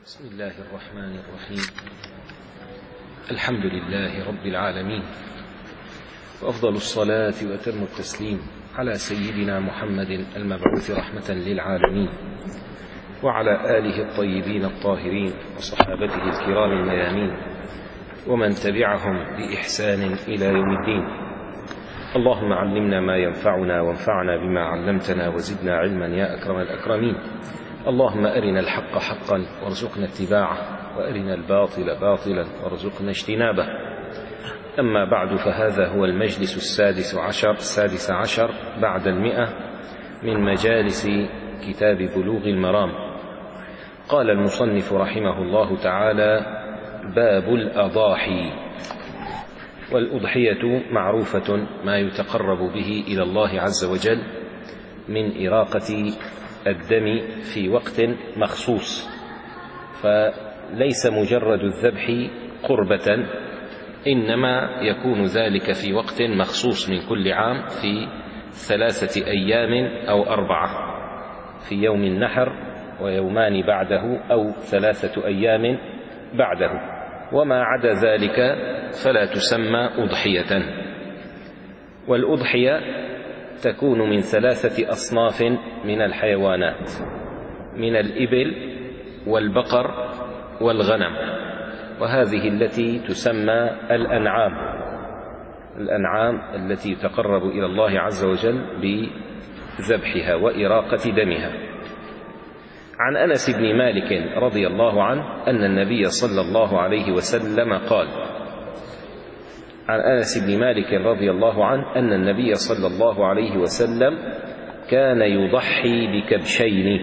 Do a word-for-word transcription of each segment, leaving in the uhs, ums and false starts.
بسم الله الرحمن الرحيم. الحمد لله رب العالمين، وأفضل الصلاة وأتم التسليم على سيدنا محمد المبعوث رحمة للعالمين، وعلى آله الطيبين الطاهرين وصحابته الكرام الميامين، ومن تبعهم بإحسان إلى يوم الدين. اللهم علمنا ما ينفعنا وانفعنا بما علمتنا وزدنا علما يا أكرم الأكرمين. اللهم أرنا الحق حقا وارزقنا اتباعه، وأرنا الباطل باطلا وارزقنا اجتنابه. أما بعد، فهذا هو المجلس السادس عشر السادس عشر بعد المئة من مجالس كتاب بلوغ المرام. قال المصنف رحمه الله تعالى: باب الأضاحي. والأضحية معروفة ما يتقرب به إلى الله عز وجل من إراقة الدم في وقت مخصوص، فليس مجرد الذبح قربة، إنما يكون ذلك في وقت مخصوص من كل عام، في ثلاثة أيام أو أربعة، في يوم النحر ويومان بعده أو ثلاثة أيام بعده، وما عدا ذلك فلا تسمى أضحية. والأضحية تكون من ثلاثة أصناف من الحيوانات: من الإبل والبقر والغنم، وهذه التي تسمى الأنعام الأنعام التي يتقرب إلى الله عز وجل بذبحها وإراقة دمها. عن أنس بن مالك رضي الله عنه أن النبي صلى الله عليه وسلم قال عن أنس بن مالك رضي الله عنه أن النبي صلى الله عليه وسلم كان يضحي بكبشين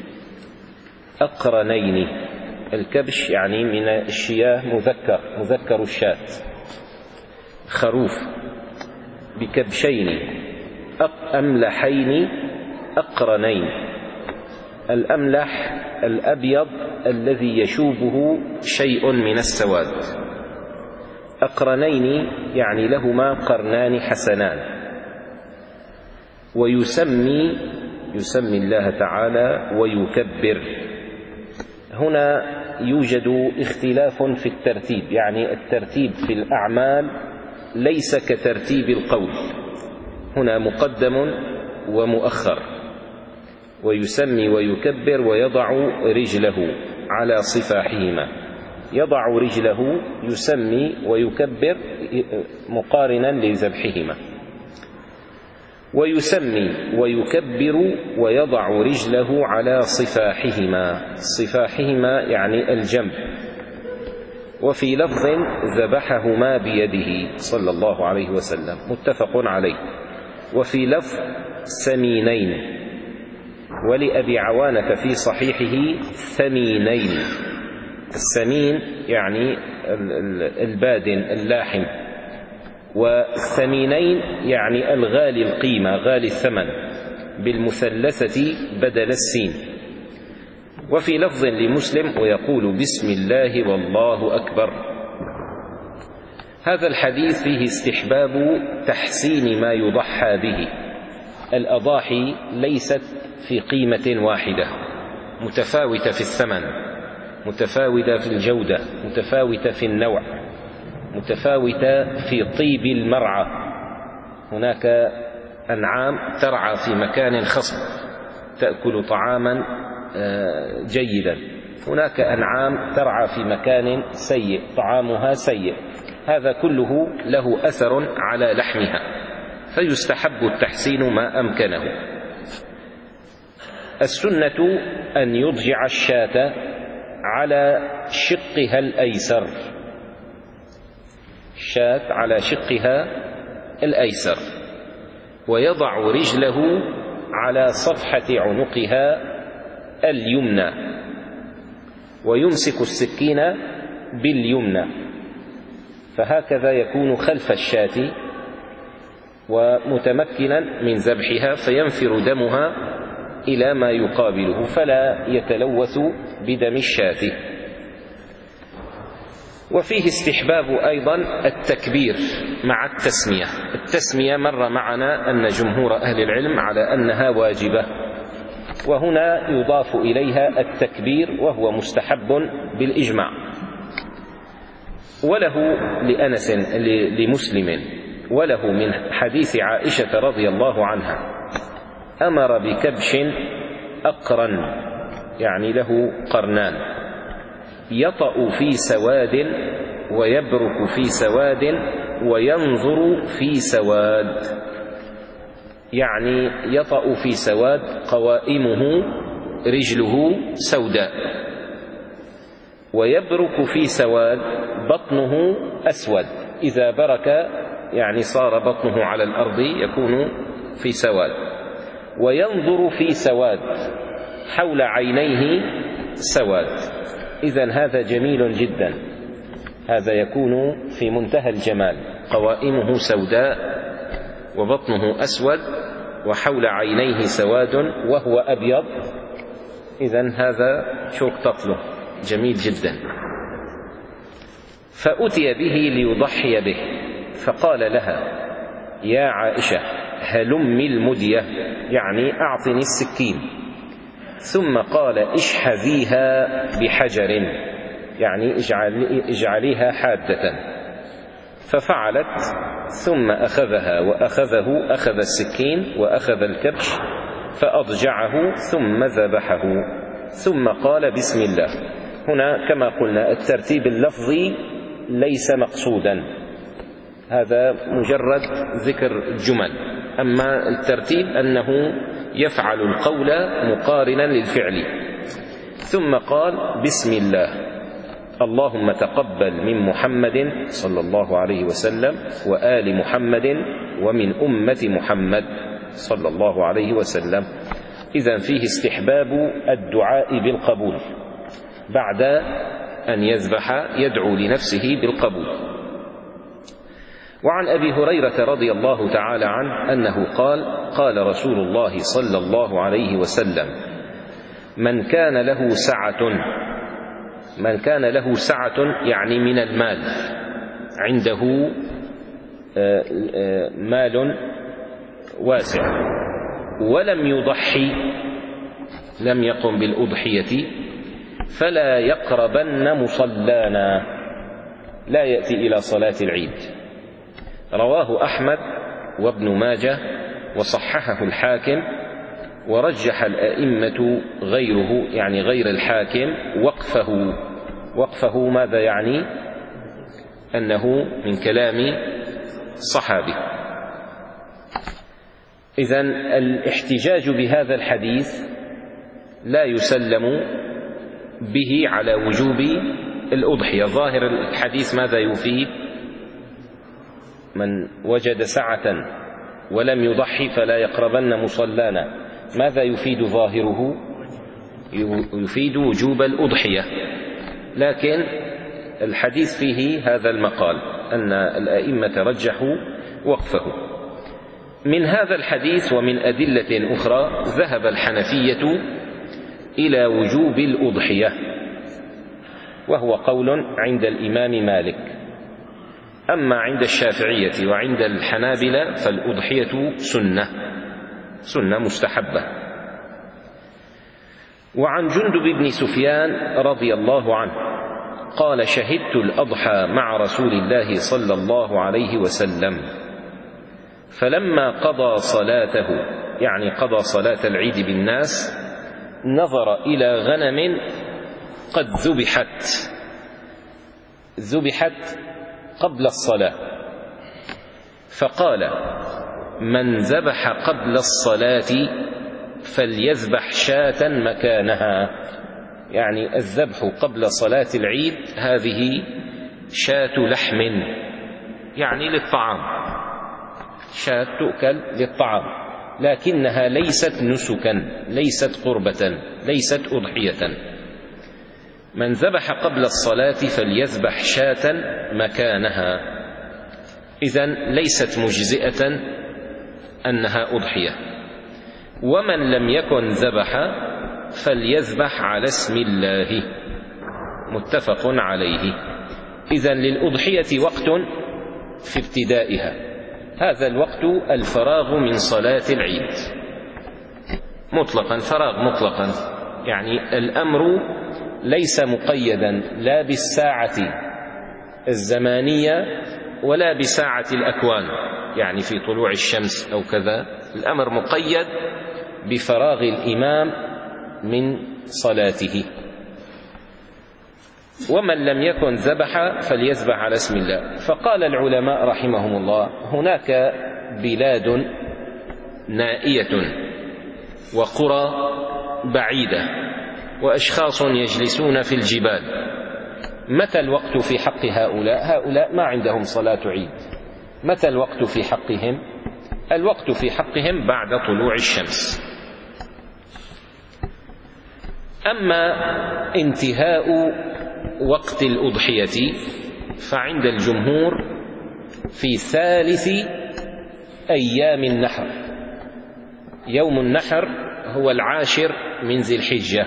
أقرنين. الكبش يعني من الشياه، مذكر مذكر الشاة، خروف. بكبشين أملحين أقرنين. الأملح الأبيض الذي يشوبه شيء من السواد. أقرنين يعني لهما قرنان حسنان. ويسمي يسمي الله تعالى ويكبر. هنا يوجد اختلاف في الترتيب، يعني الترتيب في الأعمال ليس كترتيب القول، هنا مقدم ومؤخر. ويسمي ويكبر ويضع رجله على صفاحهما. يضع رجله يسمي ويكبر مقارنا لذبحهما. ويسمي ويكبر ويضع رجله على صفاحهما. صفاحهما يعني الجنب. وفي لفظ ذبحهما بيده صلى الله عليه وسلم، متفق عليه. وفي لفظ سمينين. ولأبي عوانة في صحيحه ثمينين. السمين يعني البادن اللاحم، والثمينين يعني الغالي القيمة، غالي الثمن، بالمثلثة بدل السين. وفي لفظ لمسلم: ويقول بسم الله والله أكبر. هذا الحديث فيه استحباب تحسين ما يضحى به. الأضاحي ليست في قيمة واحدة، متفاوتة في الثمن، متفاوتة في الجودة، متفاوتة في النوع، متفاوتة في طيب المرعى. هناك أنعام ترعى في مكان خصب تأكل طعاما جيدا، هناك أنعام ترعى في مكان سيء طعامها سيء. هذا كله له أثر على لحمها، فيستحب التحسين ما أمكنه. السنة أن يضجع الشاة على شقها الأيسر. الشاة على شقها الأيسر، ويضع رجله على صفحة عنقها اليمنى، ويمسك السكين باليمنى، فهكذا يكون خلف الشاة ومتمكنا من ذبحها، فينفر دمها إلى ما يقابله فلا يتلوث بدم الشاة. وفيه استحباب أيضا التكبير مع التسمية. التسمية مر معنا أن جمهور أهل العلم على أنها واجبة، وهنا يضاف إليها التكبير وهو مستحب بالإجماع. وله لأنس لمسلم وله من حديث عائشة رضي الله عنها أمر بكبش أقرن، يعني له قرنان، يطأ في سواد ويبرك في سواد وينظر في سواد، يعني يطأ في سواد قوائمه رجله سوداء، ويبرك في سواد بطنه أسود، إذا برك يعني صار بطنه على الأرض يكون في سواد، وينظر في سواد حول عينيه سواد. إذن هذا جميل جدا، هذا يكون في منتهى الجمال، قوائمه سوداء وبطنه أسود وحول عينيه سواد وهو أبيض. إذن هذا شوك تطله جميل جدا. فأتي به ليضحي به، فقال لها: يا عائشة هلمي المدية، يعني أعطني السكين. ثم قال: اشحذيها بحجر، يعني اجعليها حادة. ففعلت، ثم أخذها وأخذه، أخذ السكين وأخذ الكبش فأضجعه ثم ذبحه، ثم قال: بسم الله. هنا كما قلنا الترتيب اللفظي ليس مقصودا، هذا مجرد ذكر جمل، أما الترتيب أنه يفعل القول مقارنا للفعل. ثم قال: بسم الله، اللهم تقبل من محمد صلى الله عليه وسلم وآل محمد ومن أمة محمد صلى الله عليه وسلم. إذن فيه استحباب الدعاء بالقبول، بعد أن يذبح يدعو لنفسه بالقبول. وعن أبي هريرة رضي الله تعالى عنه أنه قال: قال رسول الله صلى الله عليه وسلم: من كان له سعة، من كان له سعة يعني من المال، عنده مال واسع ولم يضحي، لم يقم بالأضحية، فلا يقربن مصلانا، لا يأتي إلى صلاة العيد. رواه أحمد وابن ماجه وصححه الحاكم، ورجح الأئمة غيره، يعني غير الحاكم، وقفه. وقفه ماذا يعني؟ أنه من كلام الصحابي. إذن الاحتجاج بهذا الحديث لا يسلم به على وجوب الأضحية. ظاهر الحديث ماذا يفيد؟ من وجد سعة ولم يضحي فلا يقربن مصلانا. ماذا يفيد ظاهره؟ يفيد وجوب الأضحية، لكن الحديث فيه هذا المقال أن الأئمة رجحوا وقفه. من هذا الحديث ومن أدلة أخرى ذهب الحنفية إلى وجوب الأضحية، وهو قول عند الإمام مالك. أما عند الشافعية وعند الحنابلة فالأضحية سنة، سنة مستحبة. وعن جندب بن سفيان رضي الله عنه قال: شهدت الأضحى مع رسول الله صلى الله عليه وسلم، فلما قضى صلاته، يعني قضى صلاة العيد بالناس، نظر إلى غنم قد ذبحت، ذبحت قبل الصلاة، فقال: من ذبح قبل الصلاة فليذبح شاة مكانها، يعني الذبح قبل صلاة العيد هذه شاة لحم، يعني للطعام، شاة تؤكل للطعام، لكنها ليست نسكا، ليست قربة، ليست أضحية. من ذبح قبل الصلاة فليذبح شاة مكانها. إذن ليست مجزئة أنها أضحية. ومن لم يكن ذبح فليذبح على اسم الله، متفق عليه. إذن للأضحية وقت في ابتدائها، هذا الوقت الفراغ من صلاة العيد، مطلقا، فراغ مطلقا، يعني الأمر ليس مقيدا لا بالساعة الزمانية ولا بساعة الأكوان، يعني في طلوع الشمس أو كذا، الأمر مقيد بفراغ الإمام من صلاته. ومن لم يكن ذبح فليذبح على اسم الله. فقال العلماء رحمهم الله: هناك بلاد نائية وقرى بعيدة وأشخاص يجلسون في الجبال، متى الوقت في حق هؤلاء؟ هؤلاء ما عندهم صلاة عيد. متى الوقت في حقهم؟ الوقت في حقهم بعد طلوع الشمس. أما انتهاء وقت الأضحية فعند الجمهور في ثالث أيام النحر. يوم النحر هو العاشر من ذي الحجة،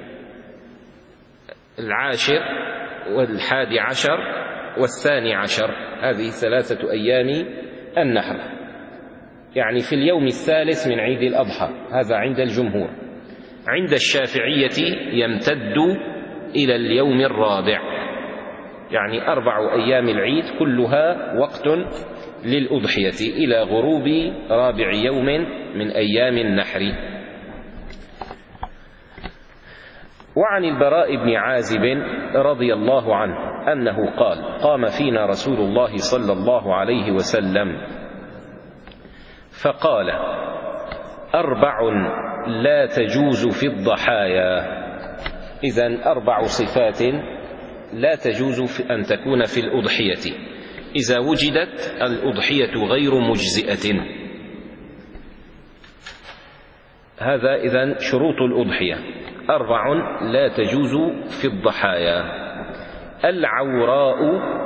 العاشر والحادي عشر والثاني عشر، هذه ثلاثة أيام النحر، يعني في اليوم الثالث من عيد الأضحى. هذا عند الجمهور. عند الشافعية يمتد إلى اليوم الرابع، يعني أربع أيام العيد كلها وقت للأضحية إلى غروب رابع يوم من أيام النحر. وعن البراء بن عازب رضي الله عنه أنه قال: قام فينا رسول الله صلى الله عليه وسلم فقال: أربع لا تجوز في الضحايا. إذن أربع صفات لا تجوز في أن تكون في الأضحية، إذا وجدت الأضحية غير مجزئة. هذا إذن شروط الأضحية: أربع لا تجوز في الضحايا: العوراء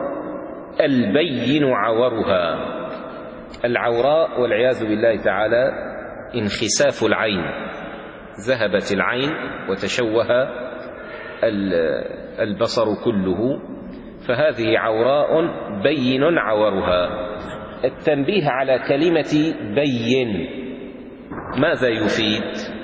البين عورها. العوراء والعياذ بالله تعالى انخساف العين، ذهبت العين وتشوه البصر كله، فهذه عوراء بين عورها. التنبيه على كلمة بين ماذا يفيد؟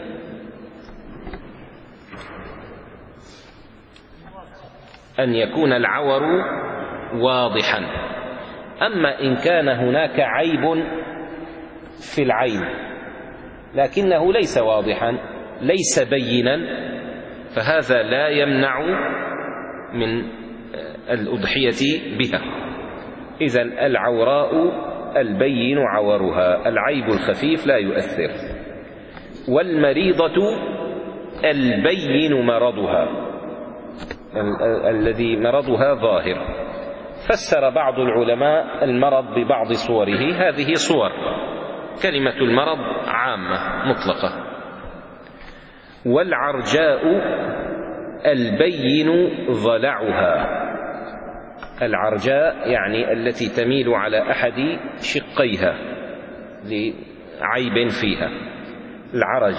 أن يكون العور واضحا. أما إن كان هناك عيب في العين لكنه ليس واضحا، ليس بينا، فهذا لا يمنع من الأضحية بها. إذن العوراء البين عورها، العيب الخفيف لا يؤثر. والمريضة البين مرضها، الذي مرضها ظاهر. فسر بعض العلماء المرض ببعض صوره، هذه صور، كلمة المرض عامة مطلقة. والعرجاء البين ضلعها. العرجاء يعني التي تميل على أحد شقيها لعيب فيها، العرج.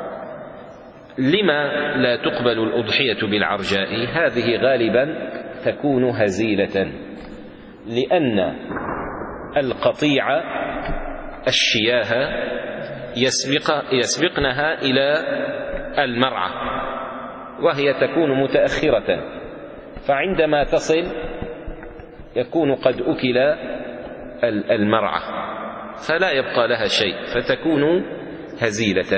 لما لا تقبل الأضحية بالعرجاء؟ هذه غالبا تكون هزيلة، لأن القطيع الشياه يسبق يسبقنها إلى المرعى وهي تكون متأخرة، فعندما تصل يكون قد أكل المرعى فلا يبقى لها شيء، فتكون هزيلة.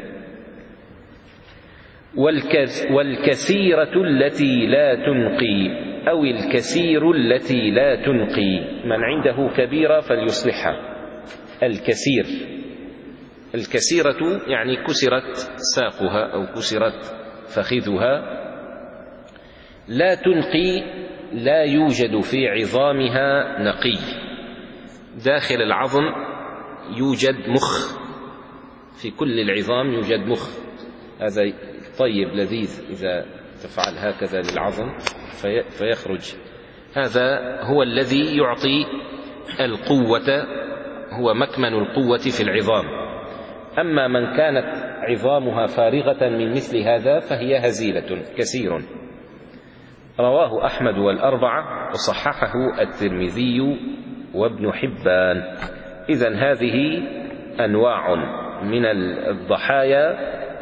والكثيرة التي لا تنقي أو الكثير التي لا تنقي، من عنده كبيرة فليصلحها. الكثير، الكثيرة يعني كسرت ساقها أو كسرت فخذها. لا تنقي لا يوجد في عظامها نقي، داخل العظم يوجد مخ، في كل العظام يوجد مخ، هذا طيب لذيذ إذا تفعل هكذا للعظم فيخرج، هذا هو الذي يعطي القوة، هو مكمن القوة في العظام. أما من كانت عظامها فارغة من مثل هذا فهي هزيلة كثير. رواه أحمد والأربعة وصححه الترمذي وابن حبان. إذن هذه أنواع من الضحايا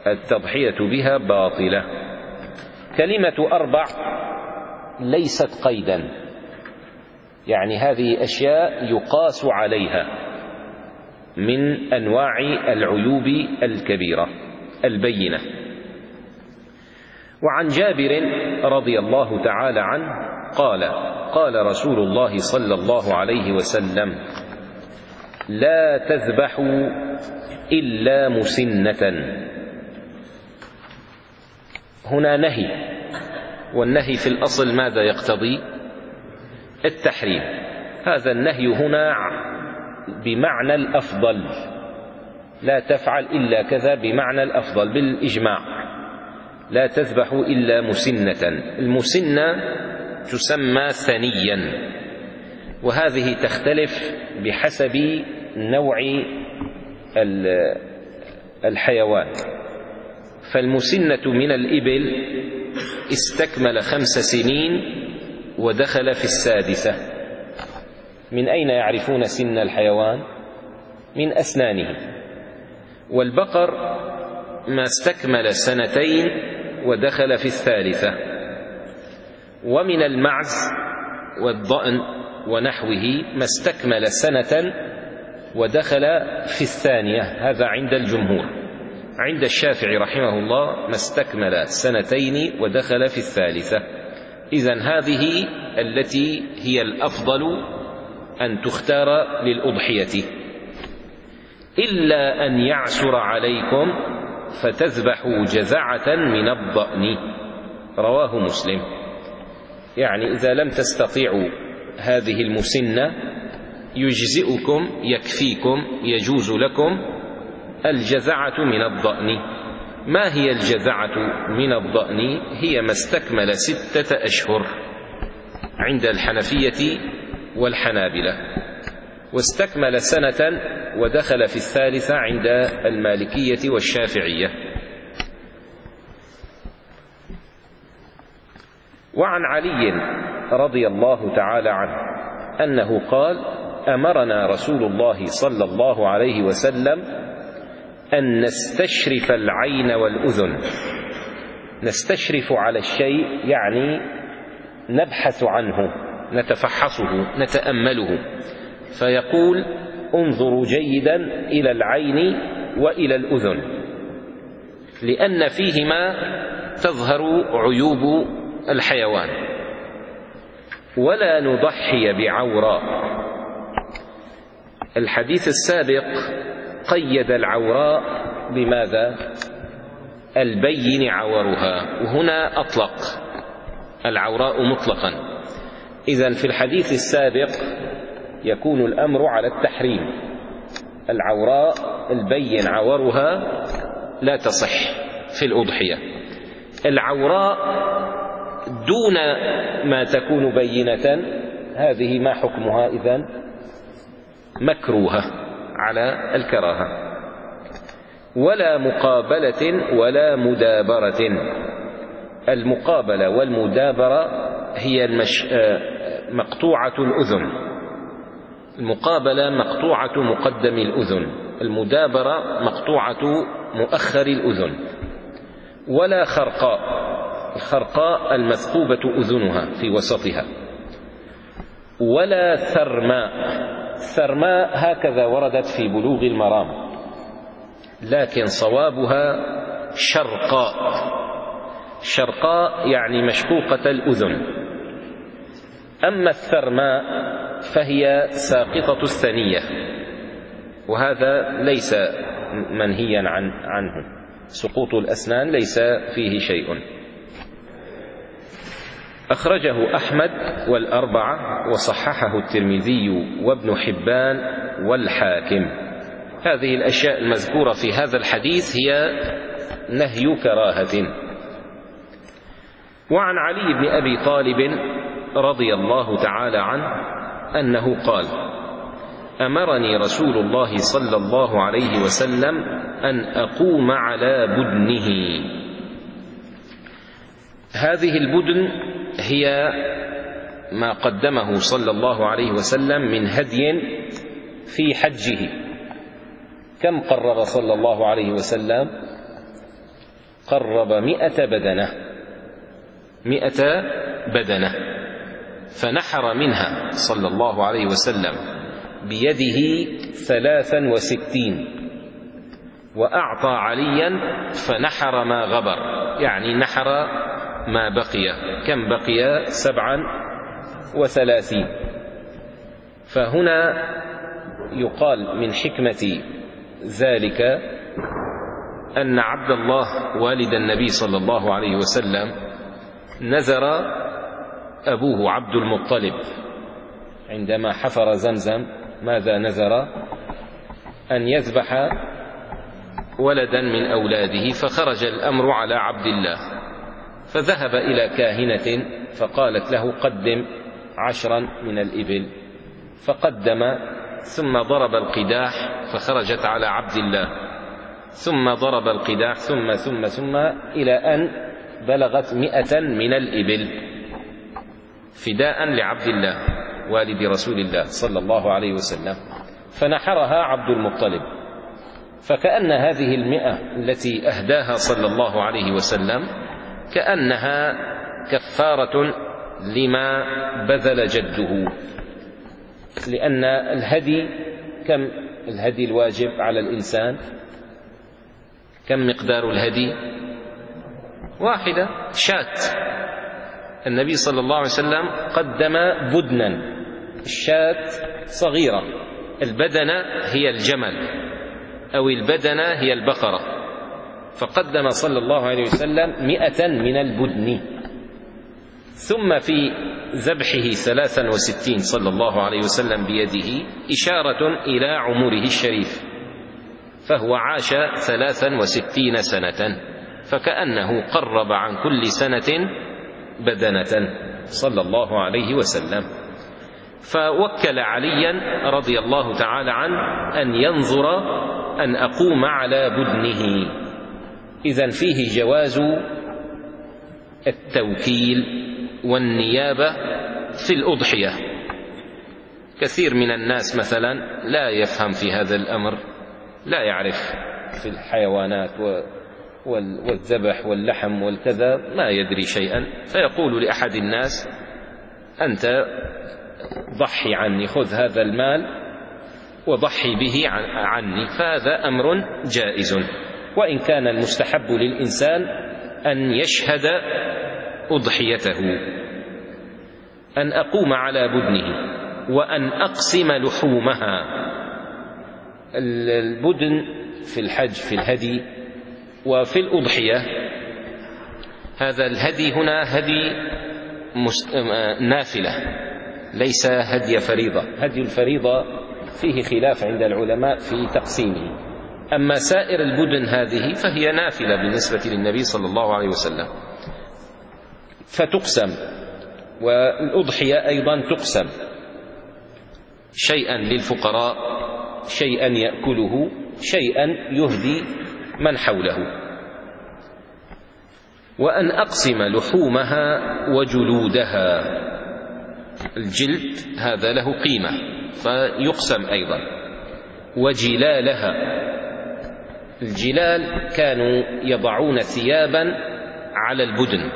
التضحية بها باطلة. كلمة أربع ليست قيدا، يعني هذه أشياء يقاس عليها من أنواع العيوب الكبيرة البينة. وعن جابر رضي الله تعالى عنه قال: قال رسول الله صلى الله عليه وسلم: لا تذبحوا إلا مسنة. هنا نهي، والنهي في الأصل ماذا يقتضي؟ التحريم. هذا النهي هنا بمعنى الأفضل، لا تفعل إلا كذا بمعنى الأفضل بالإجماع. لا تذبحوا إلا مسنة. المسنة تسمى ثنيا، وهذه تختلف بحسب نوع الحيوان. فالمسنة من الإبل استكمل خمس سنين ودخل في السادسة. من أين يعرفون سن الحيوان؟ من أسنانه. والبقر ما استكمل سنتين ودخل في الثالثة. ومن المعز والضأن ونحوه ما استكمل سنة ودخل في الثانية، هذا عند الجمهور. عند الشافعي رحمه الله ما استكمل سنتين ودخل في الثالثة. إذن هذه التي هي الأفضل أن تختار للأضحية. إلا أن يعسر عليكم فتذبحوا جذعة من الضأن. رواه مسلم. يعني إذا لم تستطيعوا هذه المسنة يجزئكم، يكفيكم، يجوز لكم الجذعة من الضأن. ما هي الجذعة من الضأن؟ هي ما استكمل ستة أشهر عند الحنفية والحنابلة، واستكمل سنة ودخل في الثالثة عند المالكية والشافعية. وعن علي رضي الله تعالى عنه أنه قال: أمرنا رسول الله صلى الله عليه وسلم أن نستشرف العين والأذن. نستشرف على الشيء يعني نبحث عنه، نتفحصه، نتأمله. فيقول: انظروا جيدا إلى العين وإلى الأذن، لأن فيهما تظهر عيوب الحيوان. ولا نضحي بعوراء. الحديث السابق قيد العوراء بماذا؟ البين عورها، وهنا أطلق العوراء مطلقا. إذن في الحديث السابق يكون الأمر على التحريم. العوراء البين عورها لا تصح في الأضحية. العوراء دون ما تكون بينة هذه ما حكمها؟ إذن مكروهة على الكراهة. ولا مقابلة ولا مدابرة. المقابلة والمدابرة هي المش... مقطوعة الأذن. المقابلة مقطوعة مقدم الأذن، المدابرة مقطوعة مؤخر الأذن. ولا خرقاء. الخرقاء المثقوبة أذنها في وسطها. ولا ثرماء. ثرماء هكذا وردت في بلوغ المرام، لكن صوابها شرقاء. شرقاء يعني مشقوقة الأذن. أما الثرماء فهي ساقطة الثنية، وهذا ليس منهيا عن عنه. سقوط الأسنان ليس فيه شيء. أخرجه أحمد والأربعة وصححه الترمذي وابن حبان والحاكم. هذه الأشياء المذكورة في هذا الحديث هي نهي كراهة. وعن علي بن أبي طالب رضي الله تعالى عنه أنه قال: أمرني رسول الله صلى الله عليه وسلم أن أقوم على بدنه. هذه البدن هي ما قدمه صلى الله عليه وسلم من هدي في حجه. كم قرر صلى الله عليه وسلم؟ قرب مئة بدنة مئة بدنة فنحر منها صلى الله عليه وسلم بيده ثلاثا وستين، وأعطى عليا فنحر ما غبر، يعني نحر ما بقي. كم بقي؟ سبعا وثلاثين. فهنا يقال من حكمة ذلك أن عبد الله والد النبي صلى الله عليه وسلم نذر أبوه عبد المطلب عندما حفر زمزم، ماذا نذر؟ أن يذبح ولدا من أولاده، فخرج الأمر على عبد الله، فذهب إلى كاهنة فقالت له قدم عشرا من الإبل، فقدم، ثم ضرب القداح فخرجت على عبد الله، ثم ضرب القداح، ثم ثم ثم إلى أن بلغت مئة من الإبل فداء لعبد الله والد رسول الله صلى الله عليه وسلم، فنحرها عبد المطلب. فكأن هذه المئة التي أهداها صلى الله عليه وسلم كأنها كفارة لما بذل جده، لأن الهدي، كم الهدي الواجب على الإنسان؟ كم مقدار الهدي؟ واحدة، شاة. النبي صلى الله عليه وسلم قدم بدنا، الشاة صغيرة، البدنة هي الجمل أو البدنة هي البقرة، فقدم صلى الله عليه وسلم مئة من البدن. ثم في ذبحه ثلاثا وستين صلى الله عليه وسلم بيده إشارة إلى عمره الشريف، فهو عاش ثلاثا وستين سنة، فكأنه قرب عن كل سنة بدنة صلى الله عليه وسلم. فوكل عليا رضي الله تعالى عنه أن ينظر أن أقوم على بدنه. إذن فيه جواز التوكيل والنيابة في الأضحية. كثير من الناس مثلا لا يفهم في هذا الأمر، لا يعرف في الحيوانات والذبح واللحم والكذا، ما يدري شيئا، فيقول لأحد الناس أنت ضحي عني، خذ هذا المال وضحي به عني، فهذا أمر جائز. وإن كان المستحب للإنسان أن يشهد أضحيته، أن أقوم على بدنه وأن أقسم لحومها. البدن في الحج في الهدي وفي الأضحية، هذا الهدي هنا هدي نافلة ليس هدي فريضة. هدي الفريضة فيه خلاف عند العلماء في تقسيمه، أما سائر البدن هذه فهي نافلة بالنسبة للنبي صلى الله عليه وسلم فتقسم. والأضحية أيضا تقسم، شيئا للفقراء، شيئا يأكله، شيئا يهدي من حوله. وأن أقسم لحومها وجلودها، الجلد هذا له قيمة فيقسم أيضا. وجلالها، الجلال كانوا يضعون ثيابا على البدن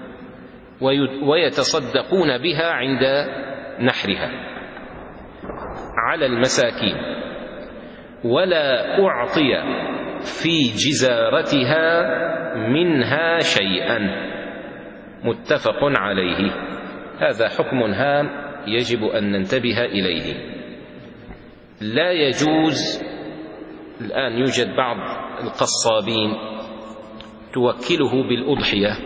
ويتصدقون بها عند نحرها على المساكين، ولا أعطي في جزارتها منها شيئا، متفق عليه. هذا حكم هام يجب أن ننتبه إليه. لا يجوز، الآن يوجد بعض القصابين توكله بالأضحية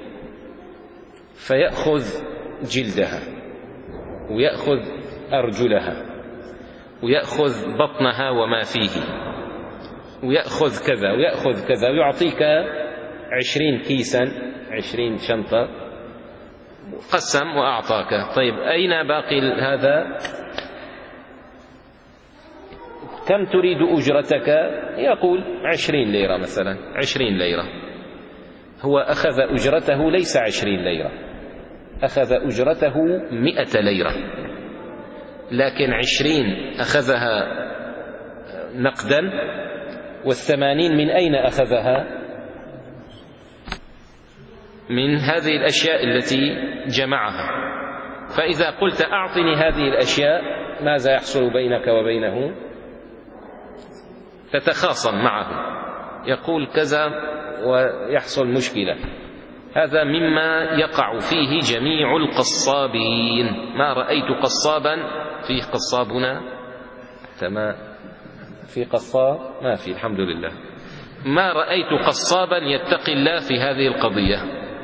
فيأخذ جلدها ويأخذ أرجلها ويأخذ بطنها وما فيه ويأخذ كذا ويأخذ كذا ويعطيك عشرين كيسا، عشرين شنطة، قسم وأعطاك. طيب أين باقي هذا؟ كم تريد أجرتك؟ يقول عشرين ليرة مثلا، عشرين ليرة. هو أخذ أجرته ليس عشرين ليرة، أخذ أجرته مئة ليرة، لكن عشرين أخذها نقدا، والثمانين من أين أخذها؟ من هذه الأشياء التي جمعها. فإذا قلت أعطني هذه الأشياء ماذا يحصل بينك وبينه؟ تتخاصم معه، يقول كذا ويحصل مشكلة. هذا مما يقع فيه جميع القصابين. ما رأيت قصابا، فيه قصابنا تمام، في قصاب ما في الحمد لله، ما رأيت قصابا يتقي الله في هذه القضية.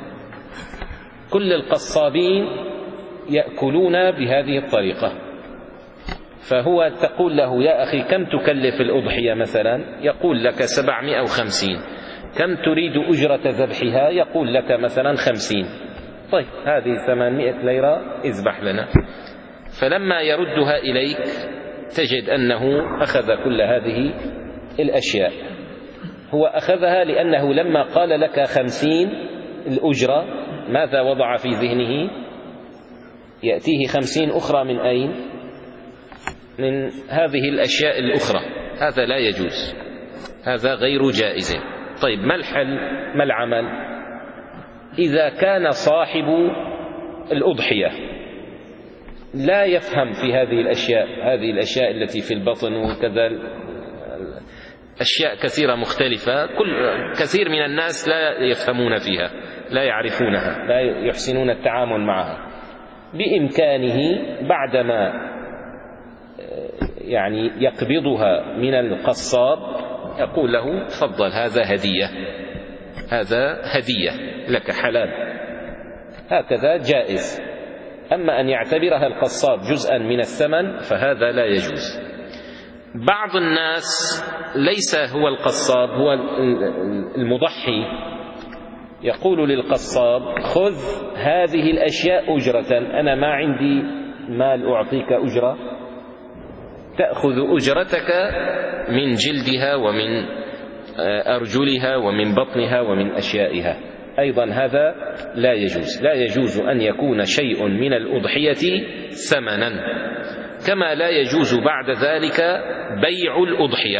كل القصابين يأكلون بهذه الطريقة. فهو تقول له يا أخي كم تكلف الأضحية مثلا؟ يقول لك سبعمائة وخمسين. كم تريد أجرة ذبحها؟ يقول لك مثلا خمسين. طيب هذه ثمانمائة ليرة اذبح لنا. فلما يردها إليك تجد أنه أخذ كل هذه الأشياء. هو أخذها لأنه لما قال لك خمسين الأجرة ماذا وضع في ذهنه؟ يأتيه خمسين أخرى من أين؟ من هذه الأشياء الأخرى. هذا لا يجوز، هذا غير جائز. طيب ما الحل؟ ما العمل؟ إذا كان صاحب الأضحية لا يفهم في هذه الأشياء، هذه الأشياء التي في البطن وكذا، أشياء كثيرة مختلفة، كل كثير من الناس لا يفهمون فيها، لا يعرفونها، لا يحسنون التعامل معها. بإمكانه بعدما يعني يقبضها من القصاب يقول له تفضل هذا هدية، هذا هدية لك حلال، هكذا جائز. أما أن يعتبرها القصاب جزءا من الثمن فهذا لا يجوز. بعض الناس ليس هو القصاب، هو المضحي، يقول للقصاب خذ هذه الأشياء أجرة، أنا ما عندي مال أعطيك أجرة، تأخذ أجرتك من جلدها ومن أرجلها ومن بطنها ومن أشيائها. أيضا هذا لا يجوز. لا يجوز أن يكون شيء من الأضحية ثمنا، كما لا يجوز بعد ذلك بيع الأضحية.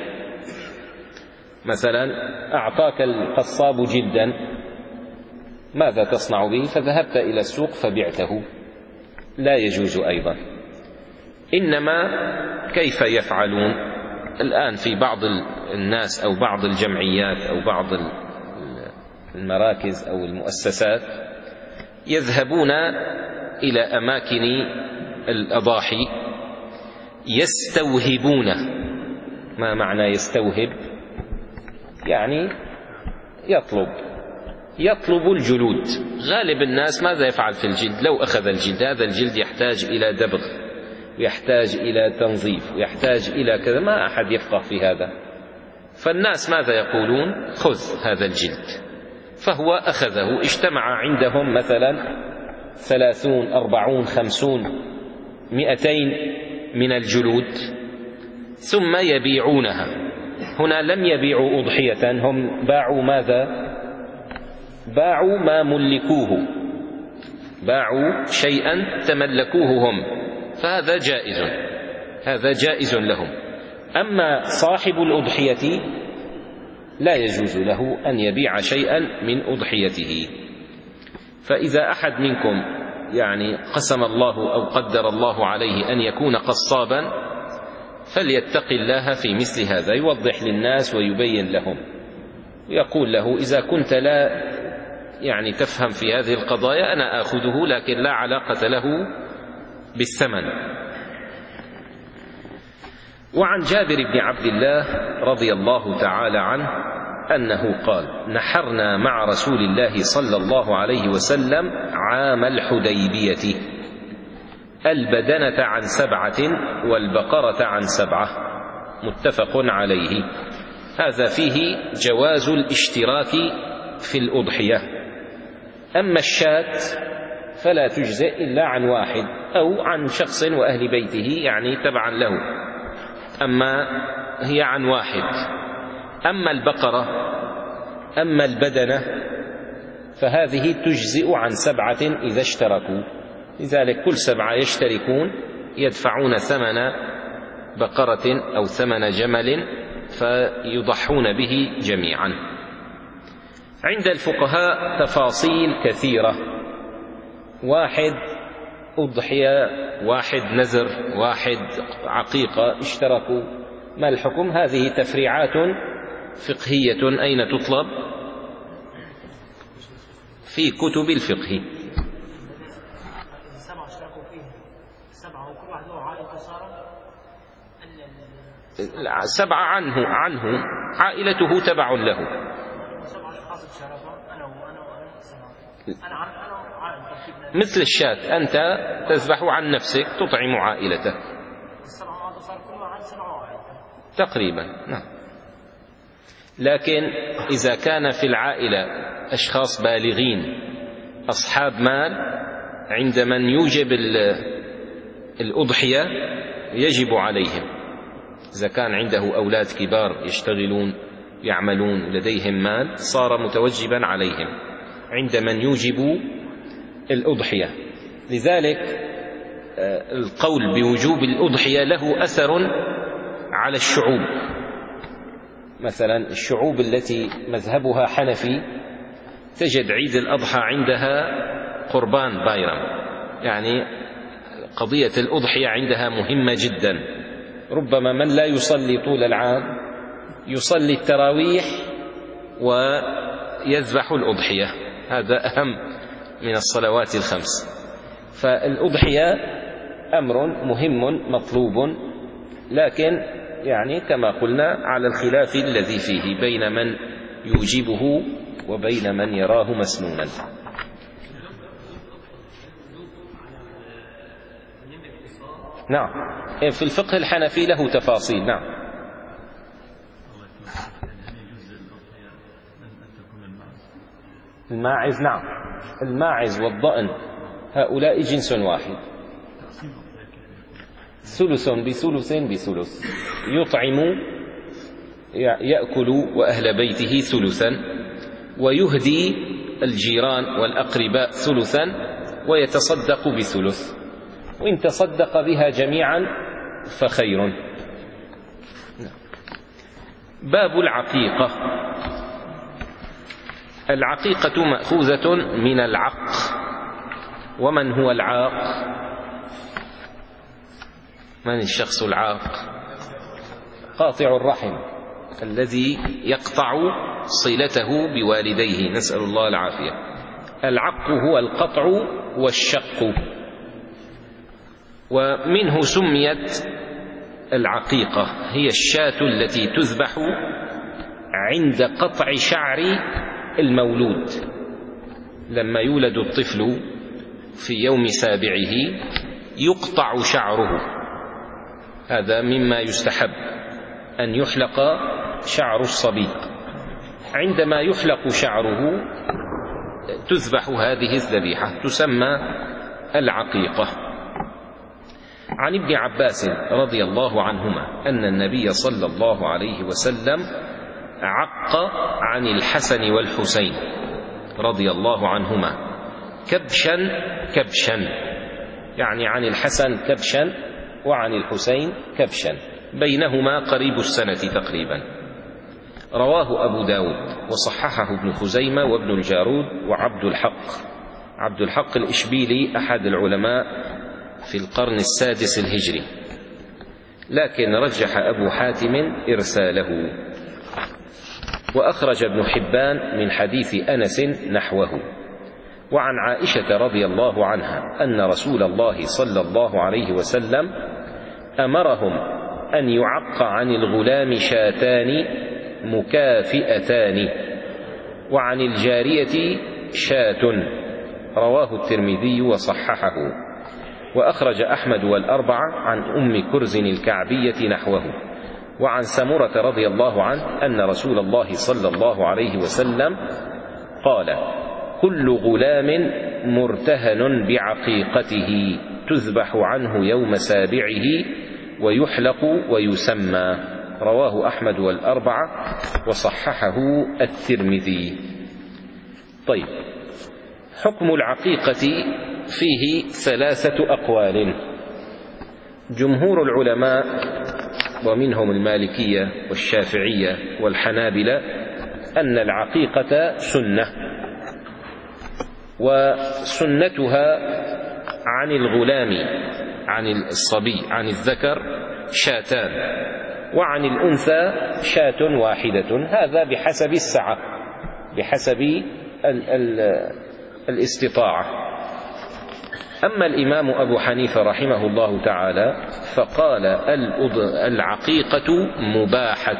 مثلا أعطاك القصاب جلدا، ماذا تصنع به؟ فذهبت إلى السوق فبعته، لا يجوز أيضا. إنما كيف يفعلون الآن في بعض الناس أو بعض الجمعيات أو بعض المراكز أو المؤسسات، يذهبون إلى أماكن الأضاحي يستوهبون. ما معنى يستوهب؟ يعني يطلب يطلب الجلود. غالب الناس ماذا يفعل في الجلد؟ لو أخذ الجلد، هذا الجلد يحتاج إلى دبغ، ويحتاج إلى تنظيف، ويحتاج إلى كذا، ما أحد يفقه في هذا. فالناس ماذا يقولون؟ خذ هذا الجلد. فهو أخذه، اجتمع عندهم مثلا ثلاثون أربعون خمسون مئتين من الجلود، ثم يبيعونها. هنا لم يبيعوا أضحية، هم باعوا ماذا؟ باعوا ما ملكوه، باعوا شيئا تملكوه هم، فهذا جائز، هذا جائز لهم. أما صاحب الأضحية لا يجوز له أن يبيع شيئا من أضحيته. فإذا أحد منكم يعني قسم الله أو قدر الله عليه أن يكون قصابا فليتق الله في مثل هذا، يوضح للناس ويبين لهم، يقول له إذا كنت لا يعني تفهم في هذه القضايا أنا آخذه، لكن لا علاقة له بالثمن. وعن جابر بن عبد الله رضي الله تعالى عنه أنه قال نحرنا مع رسول الله صلى الله عليه وسلم عام الحديبية البدنة عن سبعة والبقرة عن سبعة، متفق عليه. هذا فيه جواز الاشتراك في الأضحية. أما الشاة فلا تجزئ إلا عن واحد أو عن شخص وأهل بيته، يعني تبعا له، أما هي عن واحد. أما البقرة، أما البدنة فهذه تجزئ عن سبعة إذا اشتركوا، لذلك كل سبعة يشتركون يدفعون ثمن بقرة أو ثمن جمل فيضحون به جميعا. عند الفقهاء تفاصيل كثيرة، واحد أضحية، واحد نذر، واحد عقيقة، اشتركوا، ما الحكم؟ هذه تفريعات فقهية. أين تطلب؟ في كتب الفقه. سبعة عنه عنه عائلته تبع له. مثل الشاة، أنت تذبح عن نفسك تطعم عائلتك تقريبا. نعم. لكن إذا كان في العائلة أشخاص بالغين أصحاب مال، عند من يوجب الأضحية يجب عليهم. إذا كان عنده أولاد كبار يشتغلون يعملون لديهم مال صار متوجبا عليهم عند من يوجب الأضحية. لذلك القول بوجوب الأضحية له أثر على الشعوب. مثلا الشعوب التي مذهبها حنفي تجد عيد الأضحى عندها قربان بايرم، يعني قضية الأضحية عندها مهمة جدا. ربما من لا يصلي طول العام يصلي التراويح ويذبح الأضحية، هذا أهم من الصلوات الخمس. فالأضحية أمر مهم مطلوب، لكن يعني كما قلنا على الخلاف الذي فيه بين من يوجبه وبين من يراه مسنونا. نعم، في الفقه الحنفي له تفاصيل. نعم. الماعز، نعم، الماعز والضأن هؤلاء جنس واحد، ثلث بثلث بثلث، يطعم يأكل وأهل بيته ثلثا، ويهدي الجيران والأقرباء ثلثا، ويتصدق بثلث، وإن تصدق بها جميعا فخير. باب العقيقة. العقيقة مأخوذة من العق. ومن هو العاق؟ من الشخص العاق؟ قاطع الرحم، الذي يقطع صلته بوالديه، نسأل الله العافية. العق هو القطع والشق، ومنه سميت العقيقة. هي الشاة التي تذبح عند قطع شعر المولود. لما يولد الطفل في يوم سابعه يقطع شعره، هذا مما يستحب أن يحلق شعر الصبي. عندما يحلق شعره تذبح هذه الذبيحة، تسمى العقيقة. عن ابن عباس رضي الله عنهما أن النبي صلى الله عليه وسلم عق عن الحسن والحسين رضي الله عنهما كبشا كبشا، يعني عن الحسن كبشا وعن الحسين كبشا، بينهما قريب السنة تقريبا. رواه أبو داود وصححه ابن خزيمة وابن الجارود وعبد الحق. عبد الحق الإشبيلي أحد العلماء في القرن السادس الهجري، لكن رجح أبو حاتم إرساله. وأخرج ابن حبان من حديث أنس نحوه. وعن عائشة رضي الله عنها أن رسول الله صلى الله عليه وسلم أمرهم أن يعق عن الغلام شاتان مكافئتان، وعن الجارية شاة. رواه الترمذي وصححه. وأخرج أحمد والأربعة عن أم كرز الكعبية نحوه. وعن سمرة رضي الله عنه أن رسول الله صلى الله عليه وسلم قال: كل غلام مرتهن بعقيقته تذبح عنه يوم سابعه ويحلق ويسمى. رواه أحمد والأربعة وصححه الترمذي. طيب، حكم العقيقة فيه ثلاثة أقوال. جمهور العلماء ومنهم المالكية والشافعية والحنابلة أن العقيقة سنة، وسنتها عن الغلام عن الصبي عن الذكر شاتان، وعن الأنثى شاة واحدة، هذا بحسب السعة بحسب ال ال الاستطاعة. أما الإمام أبو حنيفة رحمه الله تعالى فقال العقيقة مباحة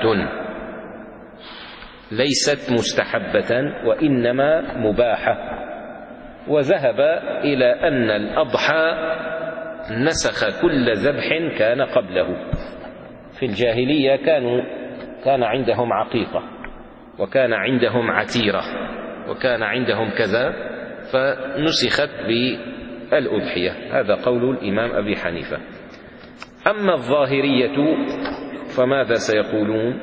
ليست مستحبة وإنما مباحة، وذهب إلى أن الأضحى نسخ كل ذبح كان قبله. في الجاهلية كانوا كان عندهم عقيقة، وكان عندهم عتيرة، وكان عندهم كذا، فنسخت بالأضحية. هذا قول الإمام أبي حنيفة. أما الظاهرية فماذا سيقولون؟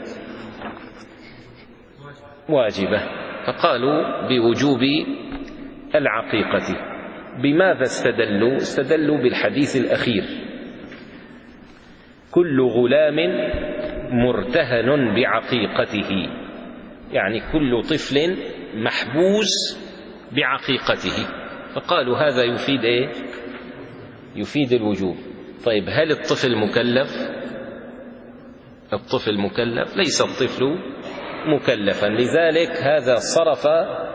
واجبة، فقالوا بوجوب العقيقة. بماذا استدلوا؟ استدلوا بالحديث الأخير: كل غلام مرتهن بعقيقته، يعني كل طفل محبوس بعقيقته، فقالوا هذا يفيد إيه؟ يفيد الوجوب. طيب هل الطفل مكلف؟ الطفل مكلف؟ ليس الطفل مكلفا، لذلك هذا صرف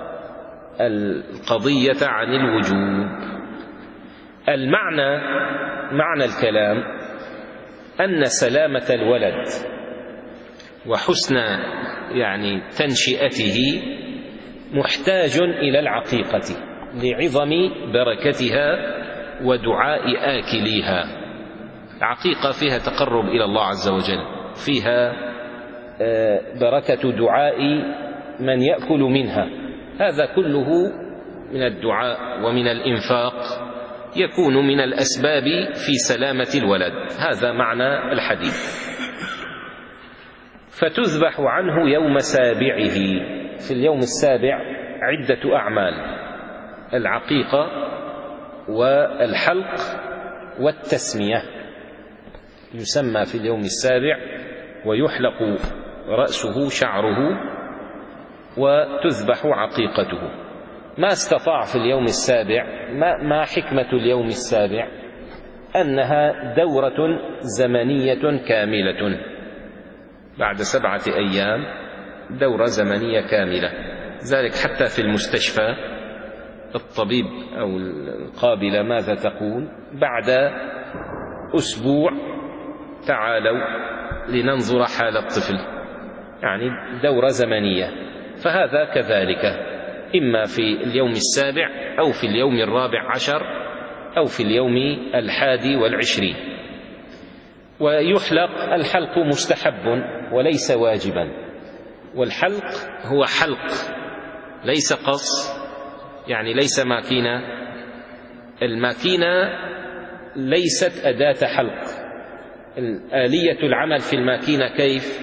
القضية عن الوجوب. المعنى معنى الكلام أن سلامة الولد وحسن يعني تنشئته محتاج إلى العقيقة لعظم بركتها ودعاء آكليها. العقيقة فيها تقرب إلى الله عز وجل، فيها بركة دعاء من يأكل منها، هذا كله من الدعاء ومن الإنفاق يكون من الأسباب في سلامة الولد. هذا معنى الحديث. فتذبح عنه يوم سابعه. في اليوم السابع عدة أعمال: العقيقة والحلق والتسمية. يسمى في اليوم السابع ويحلق رأسه شعره وتذبح عقيقته. ما استطاع في اليوم السابع، ما, ما حكمة اليوم السابع؟ أنها دورة زمنية كاملة، بعد سبعة أيام دورة زمنية كاملة. ذلك حتى في المستشفى الطبيب أو القابلة ماذا تقول؟ بعد أسبوع تعالوا لننظر حال الطفل، يعني دورة زمنية. فهذا كذلك، إما في اليوم السابع أو في اليوم الرابع عشر أو في اليوم الحادي والعشرين. ويحلق، الحلق مستحب وليس واجبا، والحلق هو حلق ليس قص، يعني ليس ماكينة. الماكينة ليست أداة حلق. آلية العمل في الماكينة كيف؟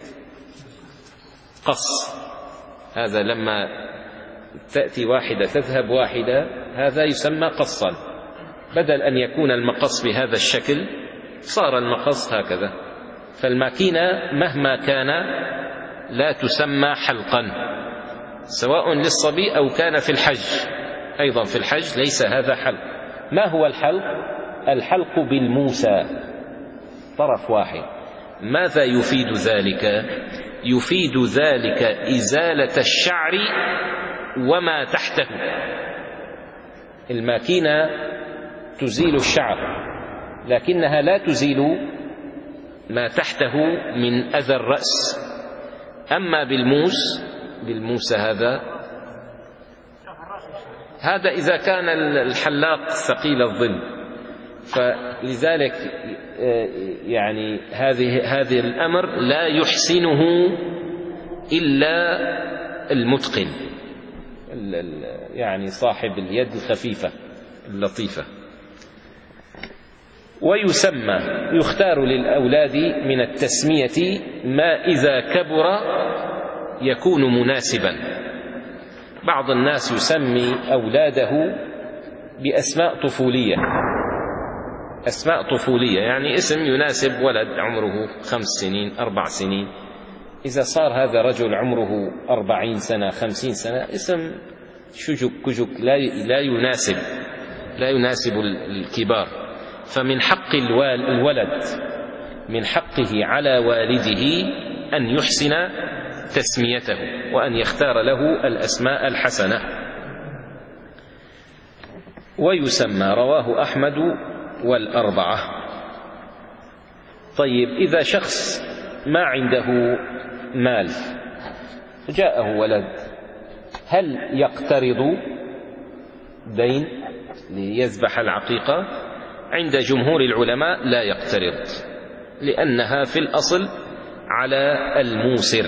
قص. هذا لما تأتي واحدة تذهب واحدة، هذا يسمى قصا. بدل أن يكون المقص بهذا الشكل صار المقص هكذا. فالماكينة مهما كان لا تسمى حلقا، سواء للصبي أو كان في الحج. أيضا في الحج ليس هذا حلق. ما هو الحلق؟ الحلق بالموسى، طرف واحد. ماذا يفيد ذلك؟ يفيد ذلك إزالة الشعر وما تحته. الماكينة تزيل الشعر لكنها لا تزيل ما تحته من أذى الرأس. أما بالموس، بالموس هذا هذا إذا كان الحلاق ثقيل الظل، فلذلك يعني هذه هذه الأمر لا يحسنه إلا المتقن، يعني صاحب اليد الخفيفة اللطيفة. ويسمى، يختار للأولاد من التسمية ما إذا كبر يكون مناسبا. بعض الناس يسمي أولاده بأسماء طفولية، أسماء طفولية يعني اسم يناسب ولد عمره خمس سنين أربع سنين، إذا صار هذا رجل عمره أربعين سنة خمسين سنة اسم شجك كجك لا يناسب لا يناسب الكبار. فمن حق الولد من حقه على والده أن يحسن تسميته وأن يختار له الأسماء الحسنة. ويسمى، رواه أحمد والأربعة. طيب، إذا شخص ما عنده مال جاءه ولد، هل يقترض دين ليذبح العقيقة؟ عند جمهور العلماء لا يقترض، لأنها في الأصل على الموسر،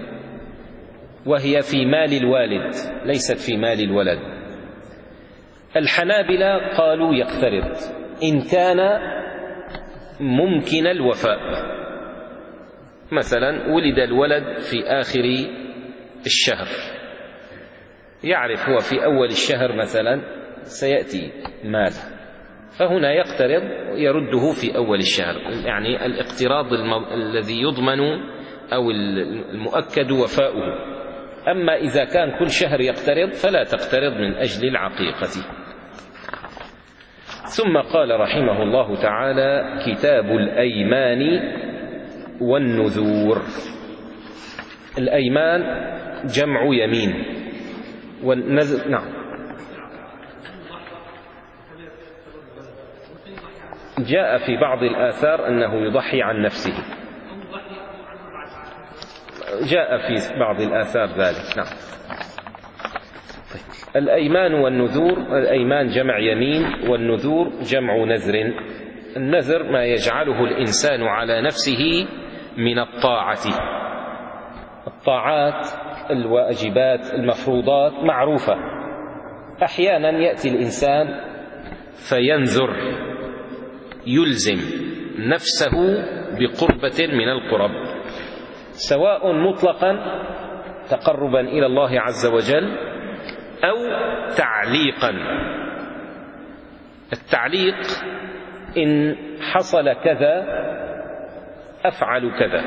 وهي في مال الوالد ليست في مال الولد. الحنابلة قالوا يقترض إن كان ممكن الوفاء. مثلا ولد الولد في آخر الشهر، يعرف هو في أول الشهر مثلا سيأتي مال، فهنا يقترض يرده في أول الشهر، يعني الاقتراض الذي يضمن أو المؤكد وفاؤه. أما إذا كان كل شهر يقترض فلا تقترض من أجل العقيقة. ثم قال رحمه الله تعالى: كتاب الأيمان والنذور. الأيمان جمع يمين، والنذر نعم جاء في بعض الآثار أنه يضحي عن نفسه، جاء في بعض الآثار ذلك. نعم. الأيمان والنذور، الأيمان جمع يمين والنذور جمع نذر. النذر ما يجعله الإنسان على نفسه من الطاعة. الطاعات الواجبات المفروضات معروفة، أحيانا يأتي الإنسان فينذر يلزم نفسه بقربة من القرب، سواء مطلقا تقربا إلى الله عز وجل أو تعليقا. التعليق: إن حصل كذا أفعل كذا،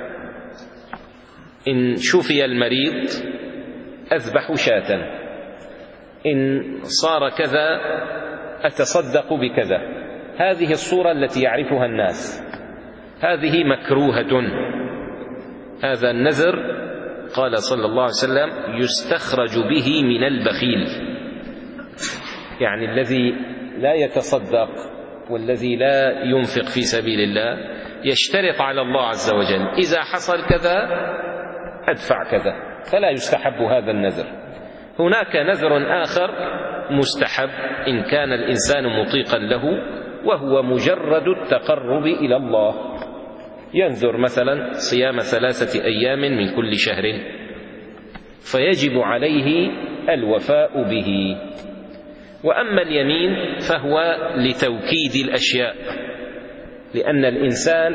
إن شفي المريض أذبح شاة، إن صار كذا أتصدق بكذا. هذه الصورة التي يعرفها الناس، هذه مكروهة. هذا النذر قال صلى الله عليه وسلم: يستخرج به من البخيل، يعني الذي لا يتصدق والذي لا ينفق في سبيل الله يشترط على الله عز وجل: إذا حصل كذا أدفع كذا، فلا يستحب هذا النذر. هناك نذر آخر مستحب إن كان الإنسان مطيقا له، وهو مجرد التقرب إلى الله. ينذر مثلا صيام ثلاثة أيام من كل شهر، فيجب عليه الوفاء به. وأما اليمين فهو لتوكيد الأشياء، لأن الإنسان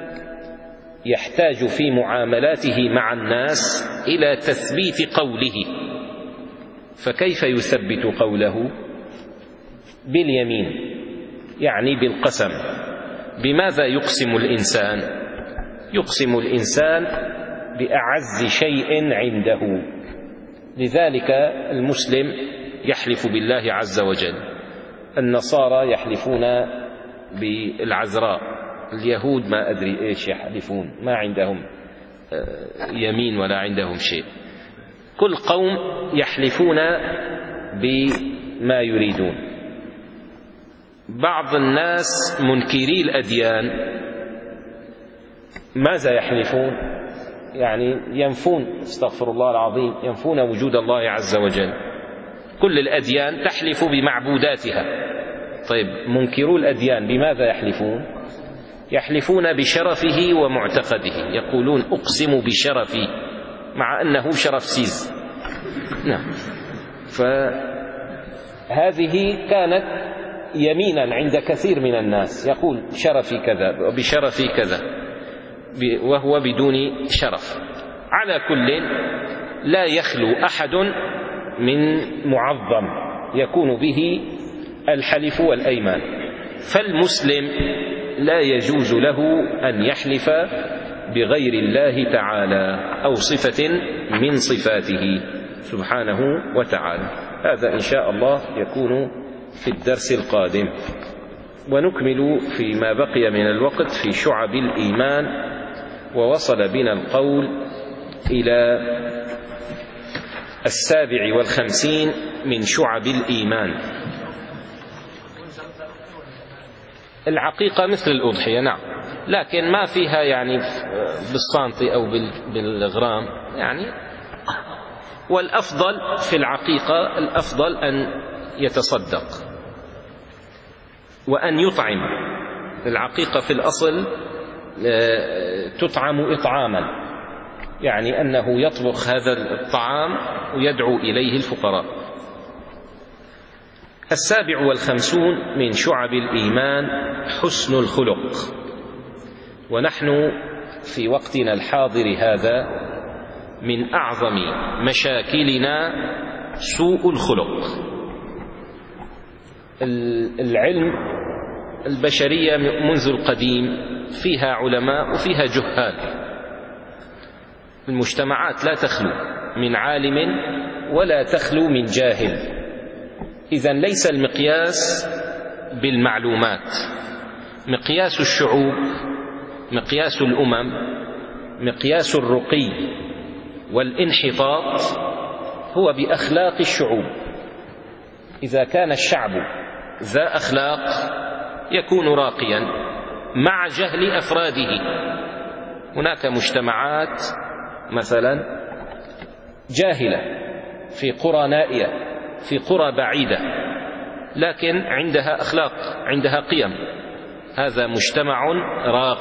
يحتاج في معاملاته مع الناس إلى تثبيت قوله، فكيف يثبت قوله؟ باليمين، يعني بالقسم. بماذا يقسم الإنسان؟ يقسم الإنسان بأعز شيء عنده. لذلك المسلم يحلف بالله عز وجل، النصارى يحلفون بالعذراء، اليهود ما أدري إيش يحلفون، ما عندهم يمين ولا عندهم شيء. كل قوم يحلفون بما يريدون. بعض الناس منكري الأديان ماذا يحلفون؟ يعني ينفون، استغفر الله العظيم، ينفون وجود الله عز وجل. كل الأديان تحلف بمعبوداتها. طيب، منكرو الأديان بماذا يحلفون؟ يحلفون بشرفه ومعتقده، يقولون أقسم بشرفي، مع أنه شرف سيز. نعم. فهذه كانت يمينا عند كثير من الناس، يقول شرفي كذا وبشرفي كذا وهو بدون شرف. على كل، لا يخلو أحد من معظم يكون به الحلف والأيمان. فالمسلم لا يجوز له أن يحلف بغير الله تعالى أو صفة من صفاته سبحانه وتعالى. هذا إن شاء الله يكون في الدرس القادم، ونكمل فيما بقي من الوقت في شعب الإيمان. ووصل بنا القول إلى السابع والخمسين من شعب الإيمان. العقيقة مثل الأضحية نعم، لكن ما فيها يعني بالسنتي أو بالغرام يعني. والأفضل في العقيقة الأفضل أن يتصدق وأن يطعم. العقيقة في الأصل تطعم إطعاما، يعني أنه يطبخ هذا الطعام ويدعو إليه الفقراء. السابع والخمسون من شعب الإيمان حسن الخلق. ونحن في وقتنا الحاضر هذا من أعظم مشاكلنا سوء الخلق. العلم البشرية منذ القديم فيها علماء وفيها جهال. المجتمعات لا تخلو من عالم ولا تخلو من جاهل. إذن ليس المقياس بالمعلومات، مقياس الشعوب، مقياس الأمم، مقياس الرقي والانحطاط هو بأخلاق الشعوب. إذا كان الشعب ذا أخلاق يكون راقيا مع جهل أفراده. هناك مجتمعات مثلا جاهلة في قرى نائية، في قرى بعيدة، لكن عندها أخلاق، عندها قيم. هذا مجتمع راق.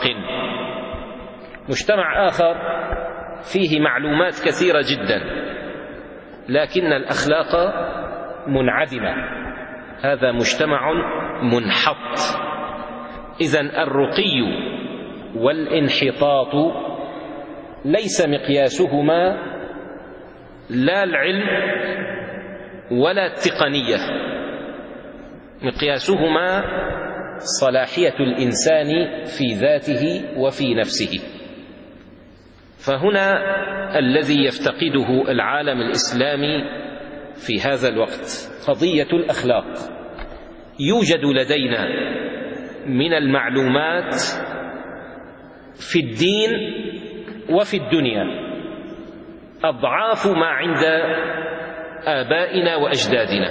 مجتمع آخر فيه معلومات كثيرة جدا لكن الأخلاق منعدمة، هذا مجتمع منحط. إذن الرقي والانحطاط ليس مقياسهما لا العلم ولا التقنية، مقياسهما صلاحية الإنسان في ذاته وفي نفسه. فهنا الذي يفتقده العالم الإسلامي في هذا الوقت قضية الأخلاق. يوجد لدينا من المعلومات في الدين وفي الدنيا أضعاف ما عند آبائنا وأجدادنا.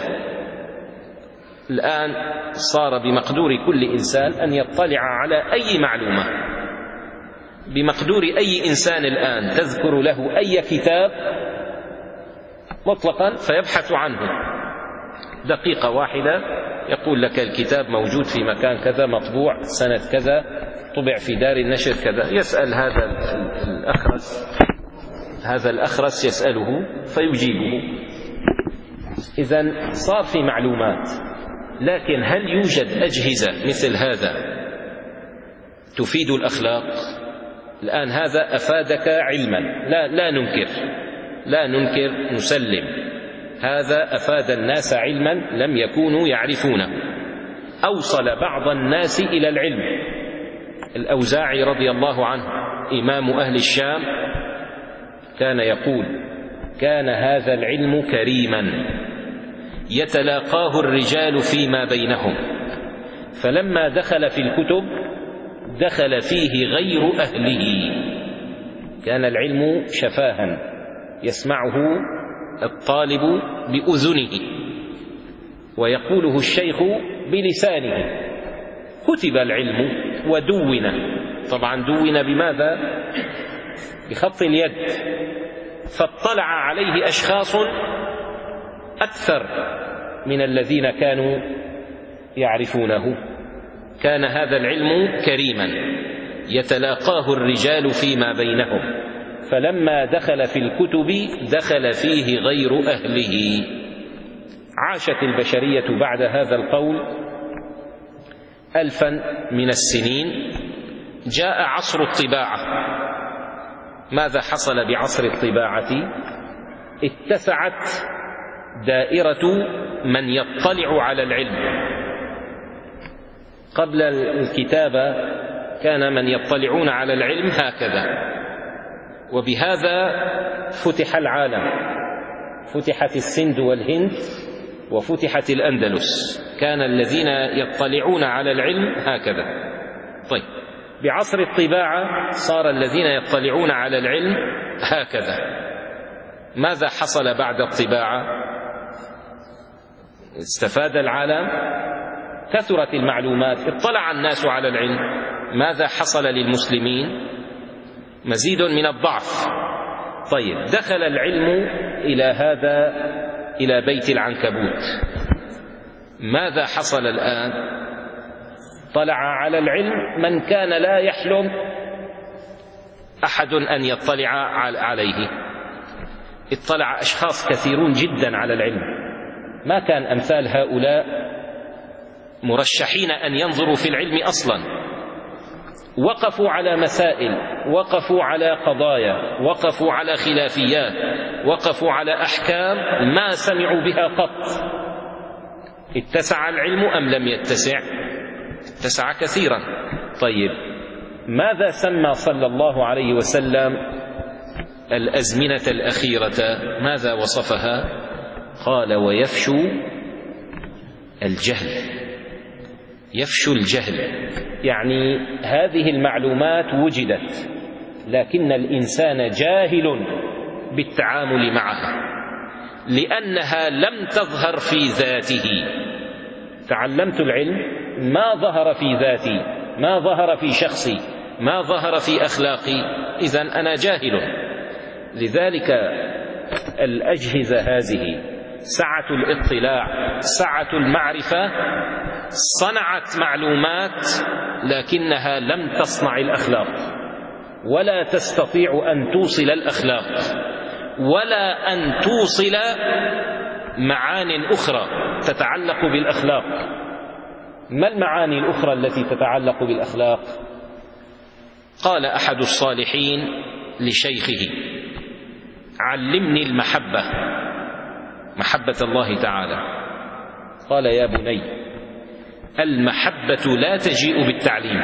الآن صار بمقدور كل إنسان أن يطلع على أي معلومة، بمقدور أي إنسان الآن تذكر له أي كتاب مطلقا فيبحث عنه. دقيقة واحدة يقول لك الكتاب موجود في مكان كذا، مطبوع سنة كذا، طبع في دار النشر كذا. يسأل هذا الأخرس، هذا الأخرس يسأله فيجيبه. إذن صار في معلومات، لكن هل يوجد أجهزة مثل هذا تفيد الأخلاق؟ الآن هذا أفادك علما، لا, لا ننكر لا ننكر نسلم، هذا أفاد الناس علما لم يكونوا يعرفونه، أوصل بعض الناس إلى العلم. الأوزاعي رضي الله عنه إمام أهل الشام كان يقول: كان هذا العلم كريما يتلاقاه الرجال فيما بينهم، فلما دخل في الكتب دخل فيه غير أهله. كان العلم شفاها يسمعه الطالب بأذنه ويقوله الشيخ بلسانه. كتب العلم ودون، طبعا دون بماذا؟ بخط اليد، فاطلع عليه أشخاص أكثر من الذين كانوا يعرفونه. كان هذا العلم كريما يتلاقاه الرجال فيما بينهم، فلما دخل في الكتب دخل فيه غير أهله. عاشت البشرية بعد هذا القول ألفا من السنين. جاء عصر الطباعة. ماذا حصل بعصر الطباعة؟ اتسعت دائرة من يطلع على العلم. قبل الكتابة كان من يطلعون على العلم هكذا، وبهذا فتح العالم، فتحت السند والهند وفتحت الأندلس، كان الذين يطلعون على العلم هكذا. طيب بعصر الطباعة صار الذين يطلعون على العلم هكذا. ماذا حصل بعد الطباعة؟ استفاد العالم، كثرت المعلومات، اطلع الناس على العلم. ماذا حصل للمسلمين؟ مزيد من الضعف. طيب دخل العلم إلى هذا إلى بيت العنكبوت. ماذا حصل الآن؟ طلع على العلم من كان لا يحلم أحد أن يطلع عليه. اطلع أشخاص كثيرون جدا على العلم، ما كان أمثال هؤلاء مرشحين أن ينظروا في العلم أصلا. وقفوا على مسائل، وقفوا على قضايا، وقفوا على خلافيات، وقفوا على أحكام ما سمعوا بها قط. اتسع العلم أم لم يتسع؟ اتسع كثيرا. طيب ماذا سمى صلى الله عليه وسلم الأزمنة الأخيرة؟ ماذا وصفها؟ قال ويفشو الجهل. يفشو الجهل يعني هذه المعلومات وجدت لكن الإنسان جاهل بالتعامل معها لأنها لم تظهر في ذاته. تعلمت العلم ما ظهر في ذاتي، ما ظهر في شخصي، ما ظهر في أخلاقي، إذن أنا جاهل. لذلك الأجهزة هذه سعة الاطلاع، سعة المعرفة، صنعت معلومات لكنها لم تصنع الأخلاق، ولا تستطيع أن توصل الأخلاق ولا أن توصل معان أخرى تتعلق بالأخلاق. ما المعاني الأخرى التي تتعلق بالأخلاق؟ قال أحد الصالحين لشيخه علمني المحبة، محبة الله تعالى. قال يا بني المحبة لا تجيء بالتعليم،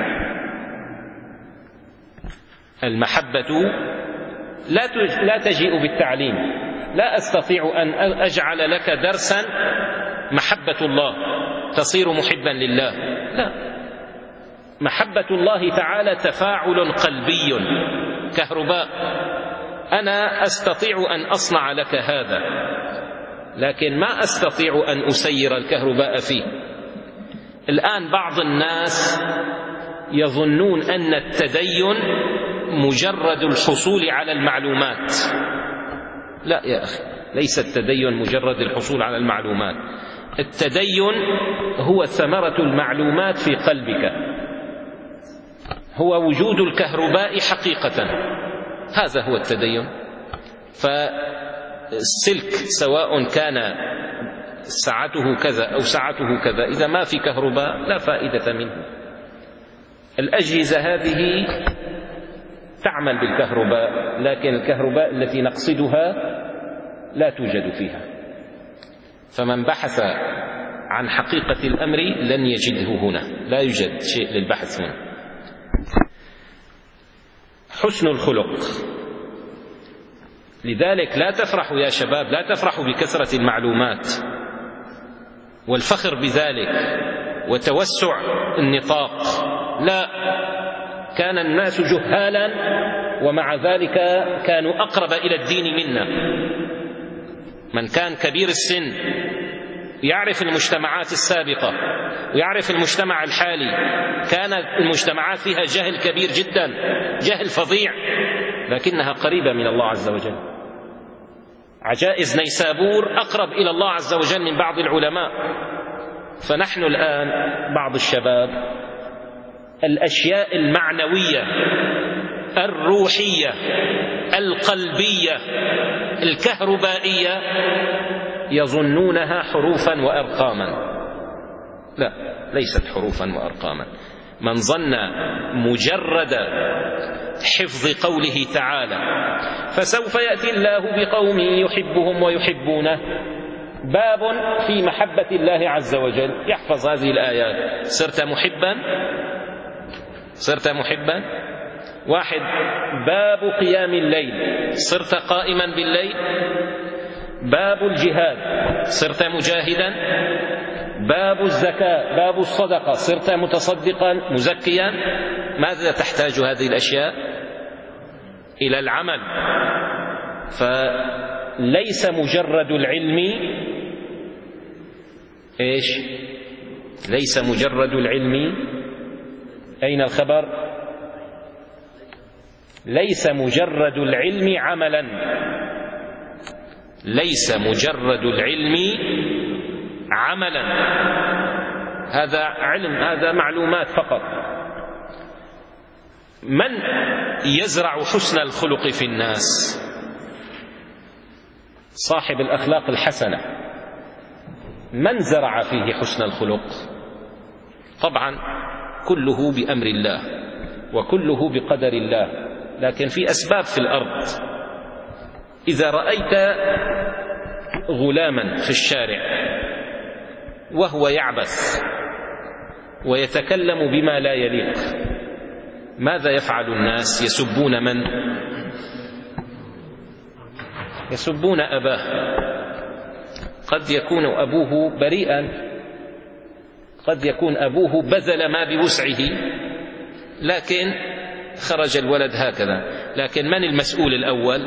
المحبة لا لا تجيء بالتعليم. لا أستطيع أن أجعل لك درسا محبة الله تصير محبا لله، لا. محبة الله تعالى تفاعل قلبي كهرباء، أنا أستطيع أن أصنع لك هذا لكن ما أستطيع أن أسير الكهرباء فيه. الآن بعض الناس يظنون أن التدين مجرد الحصول على المعلومات. لا يا أخي، ليس التدين مجرد الحصول على المعلومات. التدين هو ثمرة المعلومات في قلبك، هو وجود الكهرباء حقيقة، هذا هو التدين. فالسلك سواء كان سعته كذا أو سعته كذا، إذا ما في كهرباء لا فائدة منه. الأجهزة هذه تعمل بالكهرباء لكن الكهرباء التي نقصدها لا توجد فيها. فمن بحث عن حقيقة الأمر لن يجده هنا، لا يوجد شيء للبحث هنا. حسن الخلق. لذلك لا تفرحوا يا شباب، لا تفرحوا بكثرة المعلومات والفخر بذلك وتوسع النطاق، لا. كان الناس جهالا ومع ذلك كانوا أقرب إلى الدين منا. من كان كبير السن يعرف المجتمعات السابقة ويعرف المجتمع الحالي، كانت المجتمعات فيها جهل كبير جدا، جهل فظيع، لكنها قريبة من الله عز وجل. عجائز نيسابور أقرب إلى الله عز وجل من بعض العلماء. فنحن الآن بعض الشباب الأشياء المعنوية الروحية القلبية الكهربائية يظنونها حروفا وأرقاما. لا، ليست حروفا وأرقاما. من ظن مجرد حفظ قوله تعالى فسوف يأتي الله بقوم يحبهم ويحبونه، باب في محبة الله عز وجل، يحفظ هذه الآيات، صرت محبا صرت محبا. واحد باب قيام الليل، صرت قائما بالليل. باب الجهاد، صرت مجاهدا. باب الزكاة، باب الصدقة، صرت متصدقا مزكيا. ماذا تحتاج هذه الأشياء؟ إلى العمل. فليس مجرد العلم إيش؟ ليس مجرد العلم، أين الخبر؟ ليس مجرد العلم عملا، ليس مجرد العلم عملا. هذا علم، هذا معلومات فقط. من يزرع حسن الخلق في الناس؟ صاحب الأخلاق الحسنة. من زرع فيه حسن الخلق؟ طبعا كله بأمر الله وكله بقدر الله، لكن في أسباب في الأرض. إذا رأيت غلاما في الشارع وهو يعبث ويتكلم بما لا يليق، ماذا يفعل الناس؟ يسبون من؟ يسبون أباه. قد يكون أبوه بريئا، قد يكون أبوه بذل ما بوسعه، لكن خرج الولد هكذا. لكن من المسؤول الأول؟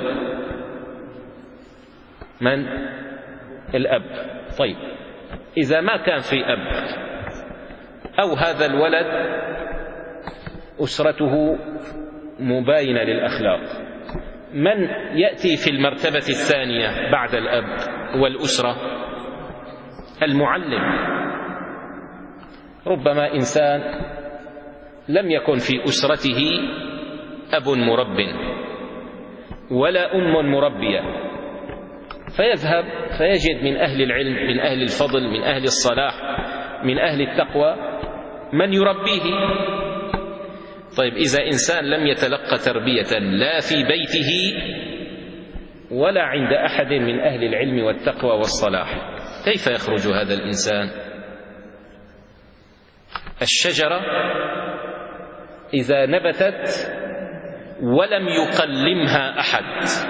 من؟ الأب. طيب إذا ما كان في أب، أو هذا الولد أسرته مباينة للأخلاق، من يأتي في المرتبة الثانية بعد الأب والأسرة؟ المعلم. ربما إنسان لم يكن في أسرته أب مرب ولا أم مربية، فيذهب فيجد من أهل العلم، من أهل الفضل، من أهل الصلاح، من أهل التقوى من يربيه. طيب إذا إنسان لم يتلقى تربية لا في بيته ولا عند أحد من أهل العلم والتقوى والصلاح، كيف يخرج هذا الإنسان؟ الشجرة إذا نبتت ولم يقلمها أحد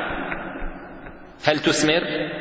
هل تثمر؟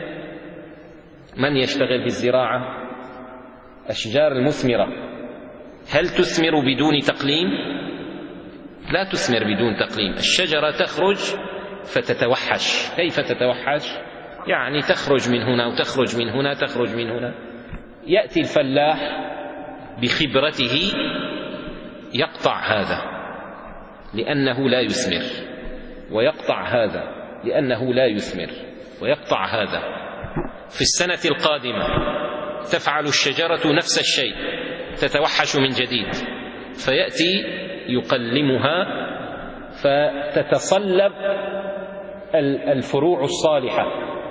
من يشتغل بالزراعة؟ أشجار المثمرة هل تثمر بدون تقليم؟ لا تثمر بدون تقليم. الشجرة تخرج فتتوحش. كيف تتوحش؟ يعني تخرج من هنا وتخرج من هنا، تخرج من هنا. يأتي الفلاح بخبرته يقطع هذا لأنه لا يثمر، ويقطع هذا لأنه لا يثمر، ويقطع هذا. في السنة القادمة تفعل الشجرة نفس الشيء، تتوحش من جديد، فيأتي يقلمها فتتصلب الفروع الصالحة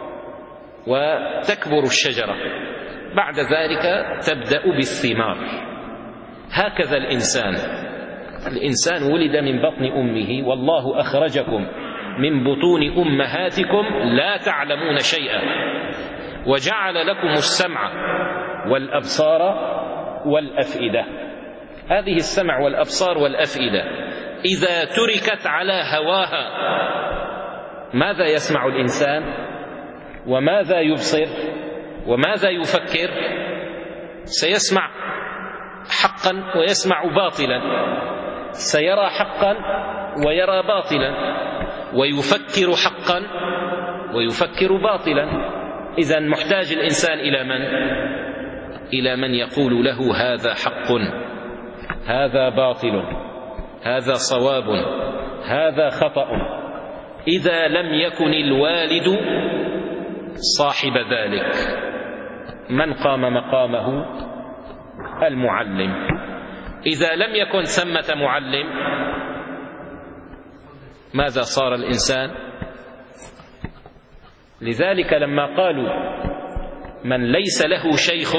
وتكبر الشجرة. بعد ذلك تبدأ بالثمار. هكذا الإنسان. الإنسان ولد من بطن أمه، والله أخرجكم من بطون أمهاتكم لا تعلمون شيئا، وجعل لكم السمع والأبصار والأفئدة. هذه السمع والأبصار والأفئدة إذا تركت على هواها ماذا يسمع الإنسان؟ وماذا يبصر؟ وماذا يفكر؟ سيسمع حقا ويسمع باطلا، سيرى حقا ويرى باطلا، ويفكر حقا ويفكر باطلا. إذن محتاج الإنسان إلى من؟ إلى من يقول له هذا حق، هذا باطل، هذا صواب، هذا خطأ. إذا لم يكن الوالد صاحب ذلك، من قام مقامه؟ المعلم. إذا لم يكن ثمة معلم ماذا صار الإنسان؟ لذلك لما قالوا من ليس له شيخ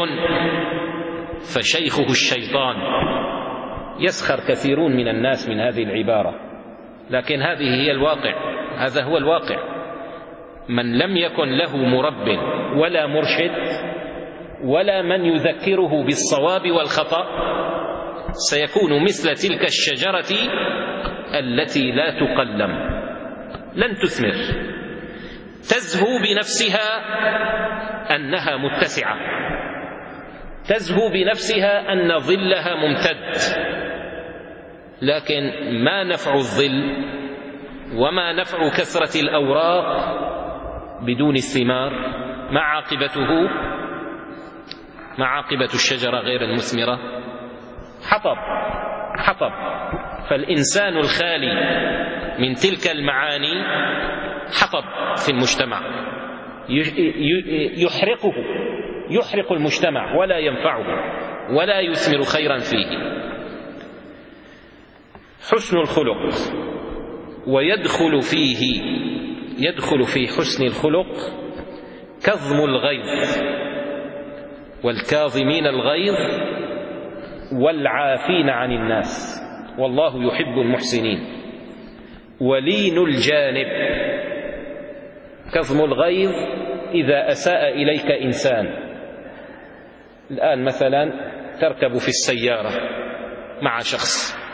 فشيخه الشيطان، يسخر كثيرون من الناس من هذه العبارة، لكن هذه هي الواقع، هذا هو الواقع. من لم يكن له مرب ولا مرشد ولا من يذكره بالصواب والخطأ سيكون مثل تلك الشجرة التي لا تقلم، لن تثمر، تزهو بنفسها أنها متسعة، تزهو بنفسها أن ظلها ممتد، لكن ما نفع الظل وما نفع كثرة الأوراق بدون الثمار؟ ما عاقبته؟ ما عاقبة الشجرة غير المثمرة؟ حطب، حطب. فالإنسان الخالي من تلك المعاني حطب في المجتمع، يحرقه، يحرق المجتمع ولا ينفعه ولا يثمر خيرا فيه. حسن الخلق، ويدخل فيه يدخل في حسن الخلق كظم الغيظ، والكاظمين الغيظ والعافين عن الناس، والله يحب المحسنين. ولين الجانب، كظم الغيظ إذا أساء إليك إنسان. الآن مثلا تركب في السيارة مع شخص،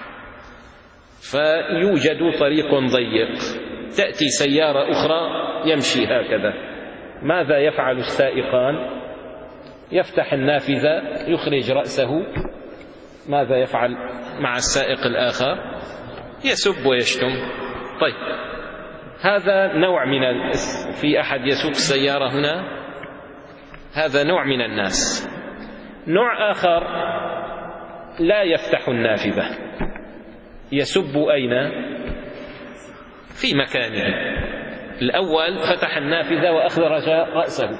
فيوجد طريق ضيق، تأتي سيارة أخرى يمشي هكذا، ماذا يفعل السائقان؟ يفتح النافذة، يخرج رأسه، ماذا يفعل مع السائق الآخر؟ يسب ويشتم. طيب، هذا نوع من ال... في أحد يسوق السيارة هنا؟ هذا نوع من الناس. نوع آخر لا يفتح النافذة، يسب أين؟ في مكانه. الأول فتح النافذة وأخرج رأسه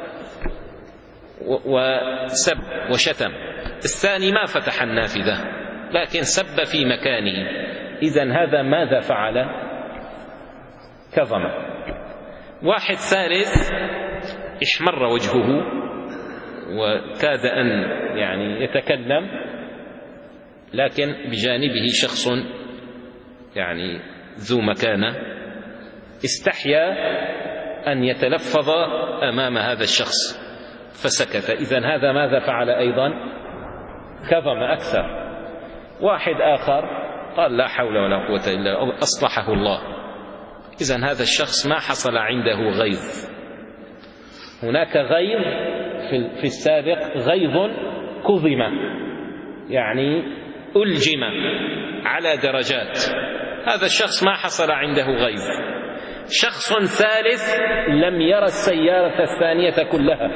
وسب وشتم، الثاني ما فتح النافذة لكن سب في مكانه. إذن هذا ماذا فعل؟ كظم. واحد ثالث احمر وجهه وكاد أن يعني يتكلم، لكن بجانبه شخص يعني ذو مكانة، استحيا أن يتلفظ أمام هذا الشخص فسكت. إذن هذا ماذا فعل أيضا؟ كظم أكثر. واحد آخر قال لا حول ولا قوة إلا بالله، أصلحه الله. إذن هذا الشخص ما حصل عنده غيظ. هناك غيظ في السابق، غيظ كظم يعني ألجم على درجات، هذا الشخص ما حصل عنده غيظ. شخص ثالث لم يرى السيارة الثانية كلها،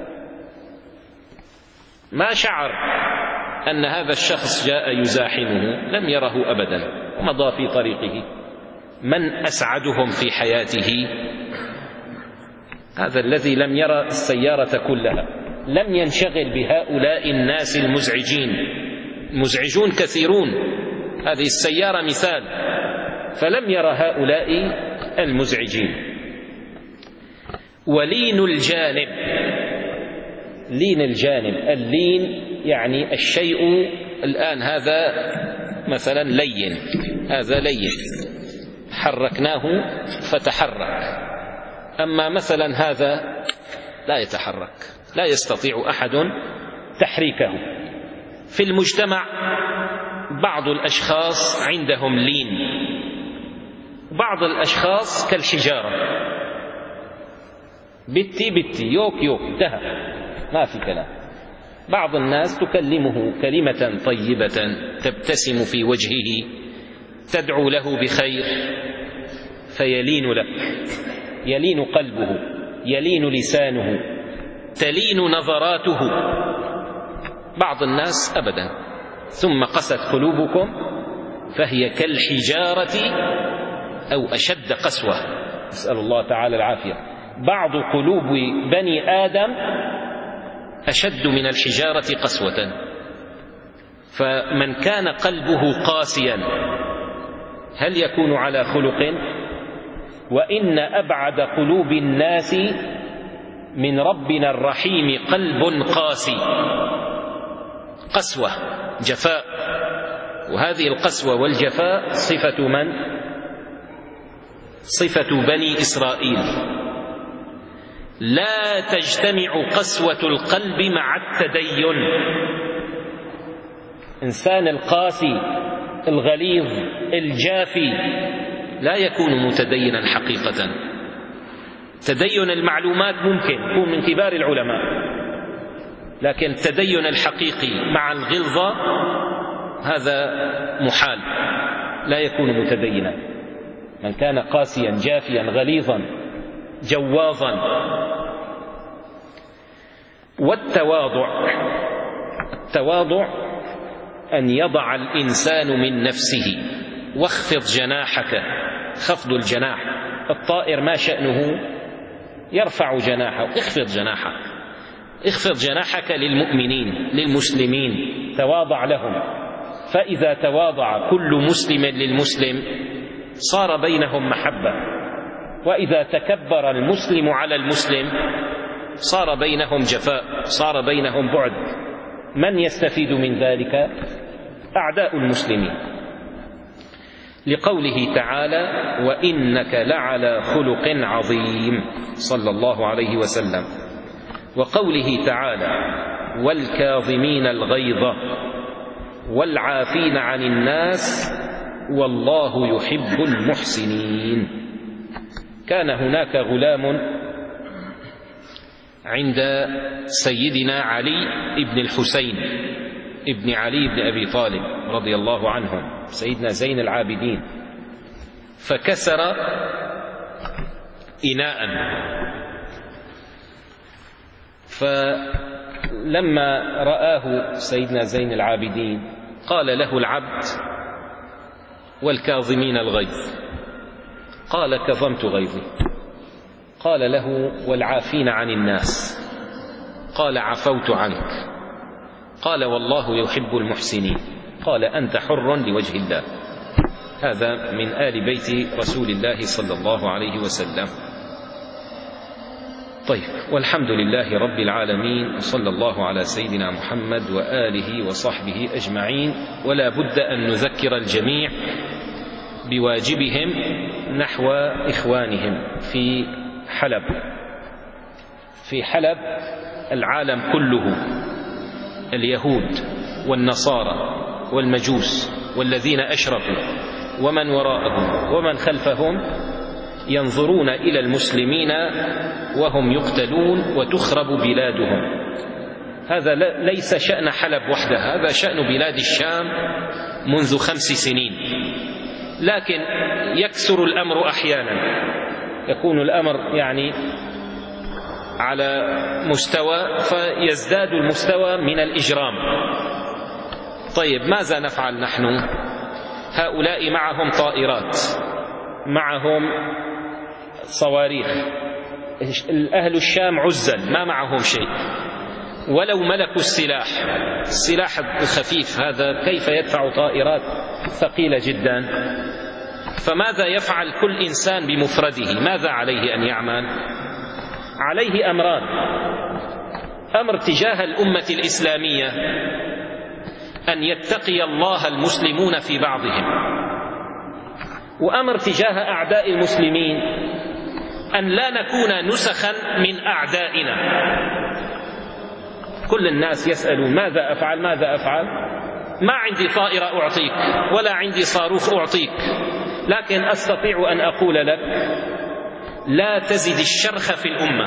ما شعر أن هذا الشخص جاء يزاحمه، لم يره أبدا ومضى في طريقه. من أسعدهم في حياته؟ هذا الذي لم يرى السيارة كلها، لم ينشغل بهؤلاء الناس المزعجين. مزعجون كثيرون، هذه السيارة مثال، فلم يرى هؤلاء المزعجين. ولين الجانب، لين الجانب، اللين يعني الشيء الآن هذا مثلا لين، هذا لين حركناه فتحرك، أما مثلا هذا لا يتحرك، لا يستطيع أحد تحريكه. في المجتمع بعض الأشخاص عندهم لين، بعض الأشخاص كالحجارة، بتي بتي يوك يوك انتهى، ما في كلام. بعض الناس تكلمه كلمة طيبة تبتسم في وجهه، تدعو له بخير فيلين لك، يلين قلبه، يلين لسانه، تلين نظراته. بعض الناس أبدا. ثم قست قلوبكم فهي كالحجارة أو أشد قسوة، نسأل الله تعالى العافية. بعض قلوب بني آدم أشد من الحجارة قسوة. فمن كان قلبه قاسيا هل يكون على خلق؟ وإن أبعد قلوب الناس من ربنا الرحيم قلب قاسي، قسوة، جفاء. وهذه القسوة والجفاء صفة من؟ صفة بني إسرائيل. لا تجتمع قسوة القلب مع التدين، الإنسان القاسي الغليظ الجافي لا يكون متدينا حقيقة. تدين المعلومات ممكن يكون من كبار العلماء، لكن التدين الحقيقي مع الغلظة هذا محال، لا يكون متدينا. من كان قاسيا جافيا غليظا جواظا. والتواضع، التواضع أن يضع الإنسان من نفسه. واخفض جناحك، خفض الجناح، الطائر ما شأنه يرفع جناحه، اخفض جناحك، اخفض جناحك للمؤمنين للمسلمين، تواضع لهم. فإذا تواضع كل مسلم للمسلم صار بينهم محبة، وإذا تكبر المسلم على المسلم صار بينهم جفاء، صار بينهم بعد. من يستفيد من ذلك؟ أعداء المسلمين، لقوله تعالى: وإنك لعلى خلق عظيم، صلى الله عليه وسلم. وقوله تعالى: والكاظمين الغيظ والعافين عن الناس والله يحب المحسنين. كان هناك غلام عند سيدنا علي بن الحسين ابن علي بن أبي طالب رضي الله عنهم، سيدنا زين العابدين، فكسر إناء، فلما رآه سيدنا زين العابدين قال له العبد: والكاظمين الغيظ؟ قال: كظمت غيظي. قال له: والعافين عن الناس؟ قال: عفوت عنك. قال: والله يحب المحسنين. قال: أنت حر لوجه الله. هذا من آل بيت رسول الله صلى الله عليه وسلم. طيب، والحمد لله رب العالمين، وصلى الله على سيدنا محمد وآله وصحبه أجمعين. ولا بد أن نذكر الجميع بواجبهم نحو إخوانهم في حلب. في حلب العالم كله، اليهود والنصارى والمجوس والذين أشركوا ومن وراءهم ومن خلفهم ينظرون إلى المسلمين وهم يقتلون وتخرب بلادهم. هذا ليس شأن حلب وحدها، هذا شأن بلاد الشام منذ خمس سنين. لكن يكثر الأمر أحيانا، يكون الأمر يعني على مستوى فيزداد المستوى من الإجرام. طيب، ماذا نفعل نحن؟ هؤلاء معهم طائرات، معهم صواريخ، أهل الشام عزل ما معهم شيء، ولو ملكوا السلاح، السلاح الخفيف هذا كيف يدفع طائرات ثقيلة جدا؟ فماذا يفعل كل إنسان بمفرده؟ ماذا عليه أن يعمل؟ عليه أمران: أمر تجاه الأمة الإسلامية أن يتقي الله المسلمون في بعضهم، وأمر تجاه أعداء المسلمين أن لا نكون نسخا من أعدائنا. كل الناس يسألون: ماذا أفعل ماذا أفعل؟ ما عندي طائرة أعطيك ولا عندي صاروخ أعطيك، لكن أستطيع أن أقول لك: لا تزد الشرخ في الأمة.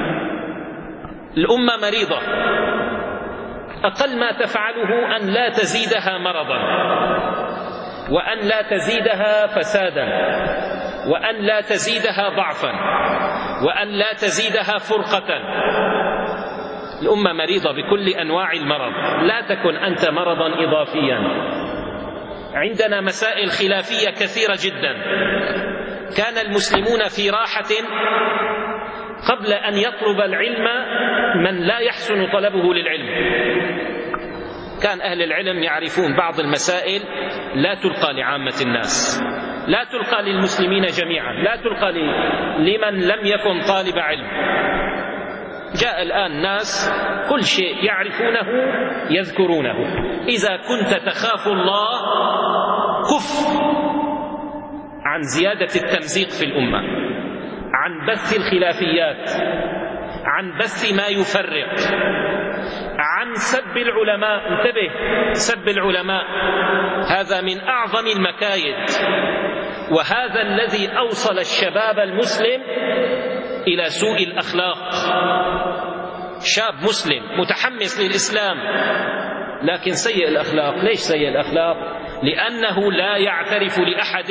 الأمة مريضة، أقل ما تفعله أن لا تزيدها مرضا، وأن لا تزيدها فسادا، وأن لا تزيدها ضعفا، وأن لا تزيدها فرقة. الأمة مريضة بكل أنواع المرض، لا تكن أنت مرضا إضافيا. عندنا مسائل خلافية كثيرة جدا، كان المسلمون في راحة قبل أن يطلب العلم من لا يحسن طلبه للعلم. كان أهل العلم يعرفون بعض المسائل لا تلقى لعامة الناس، لا تلقى للمسلمين جميعا، لا تلقى لمن لم يكن طالب علم. جاء الآن ناس كل شيء يعرفونه يذكرونه. إذا كنت تخاف الله كف عن زيادة التمزيق في الأمة، عن بث الخلافيات، عن بث ما يفرق، عن سب العلماء. انتبه، سب العلماء هذا من أعظم المكايد، وهذا الذي أوصل الشباب المسلم إلى سوء الأخلاق. شاب مسلم متحمس للإسلام لكن سيء الأخلاق. ليش سيء الأخلاق؟ لأنه لا يعترف لأحد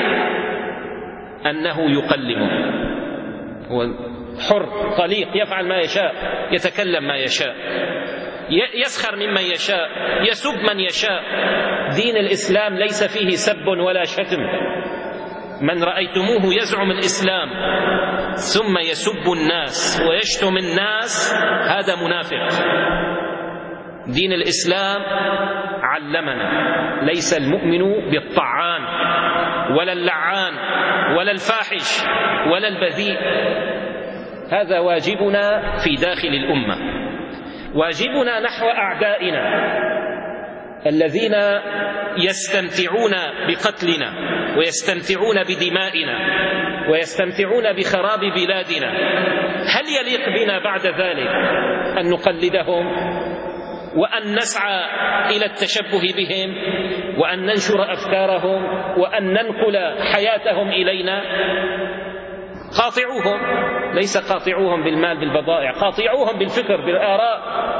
أنه يقلمه. هو حر طليق يفعل ما يشاء، يتكلم ما يشاء، يسخر ممن يشاء، يسب من يشاء. دين الإسلام ليس فيه سب ولا شتم. من رأيتموه يزعم الإسلام ثم يسب الناس ويشتم الناس هذا منافق. دين الإسلام علمنا ليس المؤمن بالطعان ولا اللعان ولا الفاحش ولا البذيء. هذا واجبنا في داخل الأمة. واجبنا نحو أعدائنا الذين يستمتعون بقتلنا ويستمتعون بدمائنا ويستمتعون بخراب بلادنا. هل يليق بنا بعد ذلك أن نقلدهم وأن نسعى إلى التشبه بهم وأن ننشر أفكارهم وأن ننقل حياتهم إلينا؟ قاطعوهم، ليس قاطعوهم بالمال بالبضائع، قاطعوهم بالفكر بالآراء.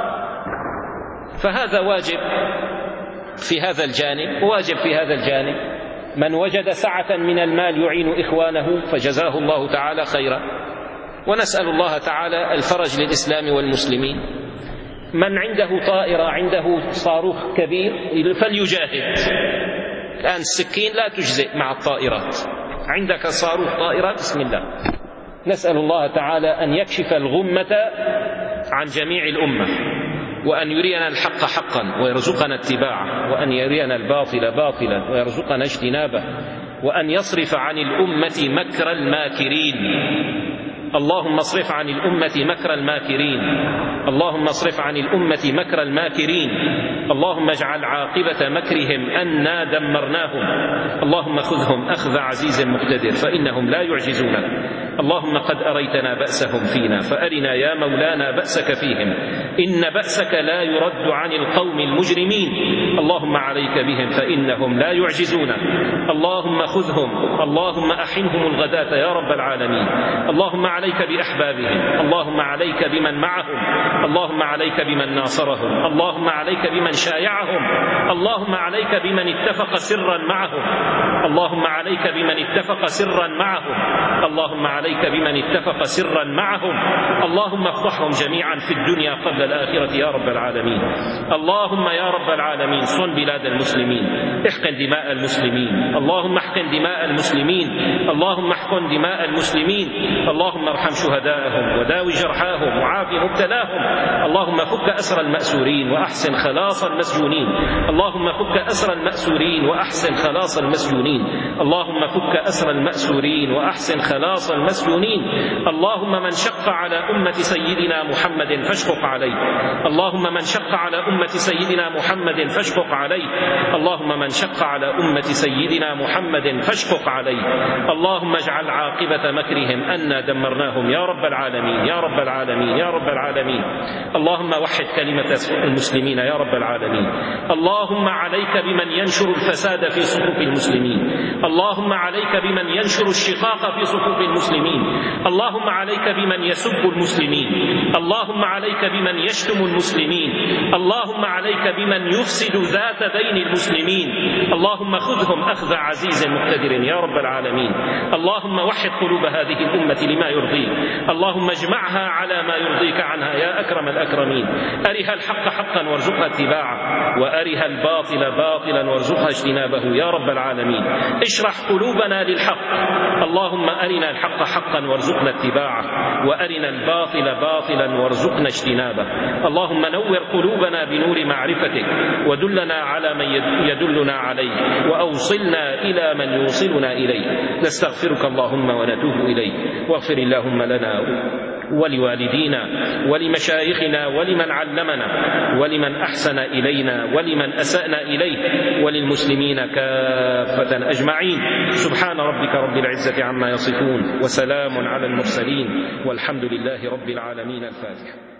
فهذا واجب في هذا الجانب، واجب في هذا الجانب. من وجد سعة من المال يعين إخوانه فجزاه الله تعالى خيرا، ونسأل الله تعالى الفرج للإسلام والمسلمين. من عنده طائرة، عنده صاروخ كبير فليجاهد. الآن السكين لا تجزئ مع الطائرات، عندك صاروخ طائرة بسم الله. نسأل الله تعالى أن يكشف الغمة عن جميع الأمة، وأن يرينا الحق حقا ويرزقنا اتباعه، وأن يرينا الباطل باطلا ويرزقنا اجتنابه، وأن يصرف عن الأمة مكر الماكرين. اللهم اصرف عن الأمة مكر الماكرين، اللهم اصرف عن الأمة مكر الماكرين. اللهم اجعل عاقبة مكرهم أنا دمرناهم. اللهم خذهم أخذ عزيز مقتدر فإنهم لا يعجزونك. اللهم قد أريتنا بأسهم فينا فأرنا يا مولانا بأسك فيهم، إن بأسك لا يرد عن القوم المجرمين. اللهم عليك بهم فإنهم لا يعجزونك. اللهم خذهم، اللهم أحنهم الغداة يا رب العالمين. اللهم عليك بأحبابهم، اللهم عليك بمن معهم، اللهم عليك بمن ناصرهم، اللهم عليك بمن شايعهم، اللهم عليك بمن اتفق سرا معهم، اللهم عليك بمن اتفق سرا معهم، اللهم عليك بمن اتفق سرا معهم. اللهم افضحهم جميعا في الدنيا قبل الآخرة يا رب العالمين. اللهم يا رب العالمين صن بلاد المسلمين، احقن دماء المسلمين، اللهم احقن دماء المسلمين، اللهم احقن دماء المسلمين. اللهم ارحم شهداءهم وداوي جرحاهم وعاف مبتلاهم. اللهم فك أسر المأسورين وأحسن خلاص المسجونين. اللهم فك أسر المأسورين وأحسن خلاص المسجونين. اللهم فك أسر المأسورين وأحسن خلاص المسجونين. اللهم من شق على أمة سيدنا محمد فاشقق عليه، اللهم من شق على أمة سيدنا محمد فاشقق عليه، اللهم من شق على أمة سيدنا محمد فاشقق عليه. اللهم اجعل عاقبة مكرهم أنا دمرناهم يا رب العالمين يا رب العالمين يا رب العالمين. اللهم وحد كلمة المسلمين يا رب العالمين. اللهم عليك بمن ينشر الفساد في صفوف المسلمين، اللهم عليك بمن ينشر الشقاق في صفوف المسلمين، اللهم عليك بمن يسب المسلمين، اللهم عليك بمن يشتم المسلمين، اللهم عليك بمن يفسد ذات بين المسلمين. اللهم خذهم أخذ عزيز مقتدر يا رب العالمين. اللهم وحد قلوب هذه الأمة لما يرضيك، اللهم اجمعها على ما يرضيك عنها يا أكرم الأكرمين. أرها الحق حقا وارزقها اتباعه، وأرها الباطل باطلا وارزقها اجتنابه يا رب العالمين. اشرح قلوبنا للحق، اللهم أرنا الحق حقا وارزقنا اتباعه، وأرنا الباطل باطلا وارزقنا اجتنابه. اللهم نور قلوبنا بنور معرفتك، ودلنا على من يدلنا عليه، وأوصلنا إلى من يوصلنا إليه. نستغفرك اللهم ونتوب إليك، واغفر اللهم لنا ولوالدينا ولمشايخنا ولمن علمنا ولمن أحسن إلينا ولمن أسأنا إليه وللمسلمين كافة أجمعين. سبحان ربك رب العزة عما يصفون، وسلام على المرسلين، والحمد لله رب العالمين. الفاتحة.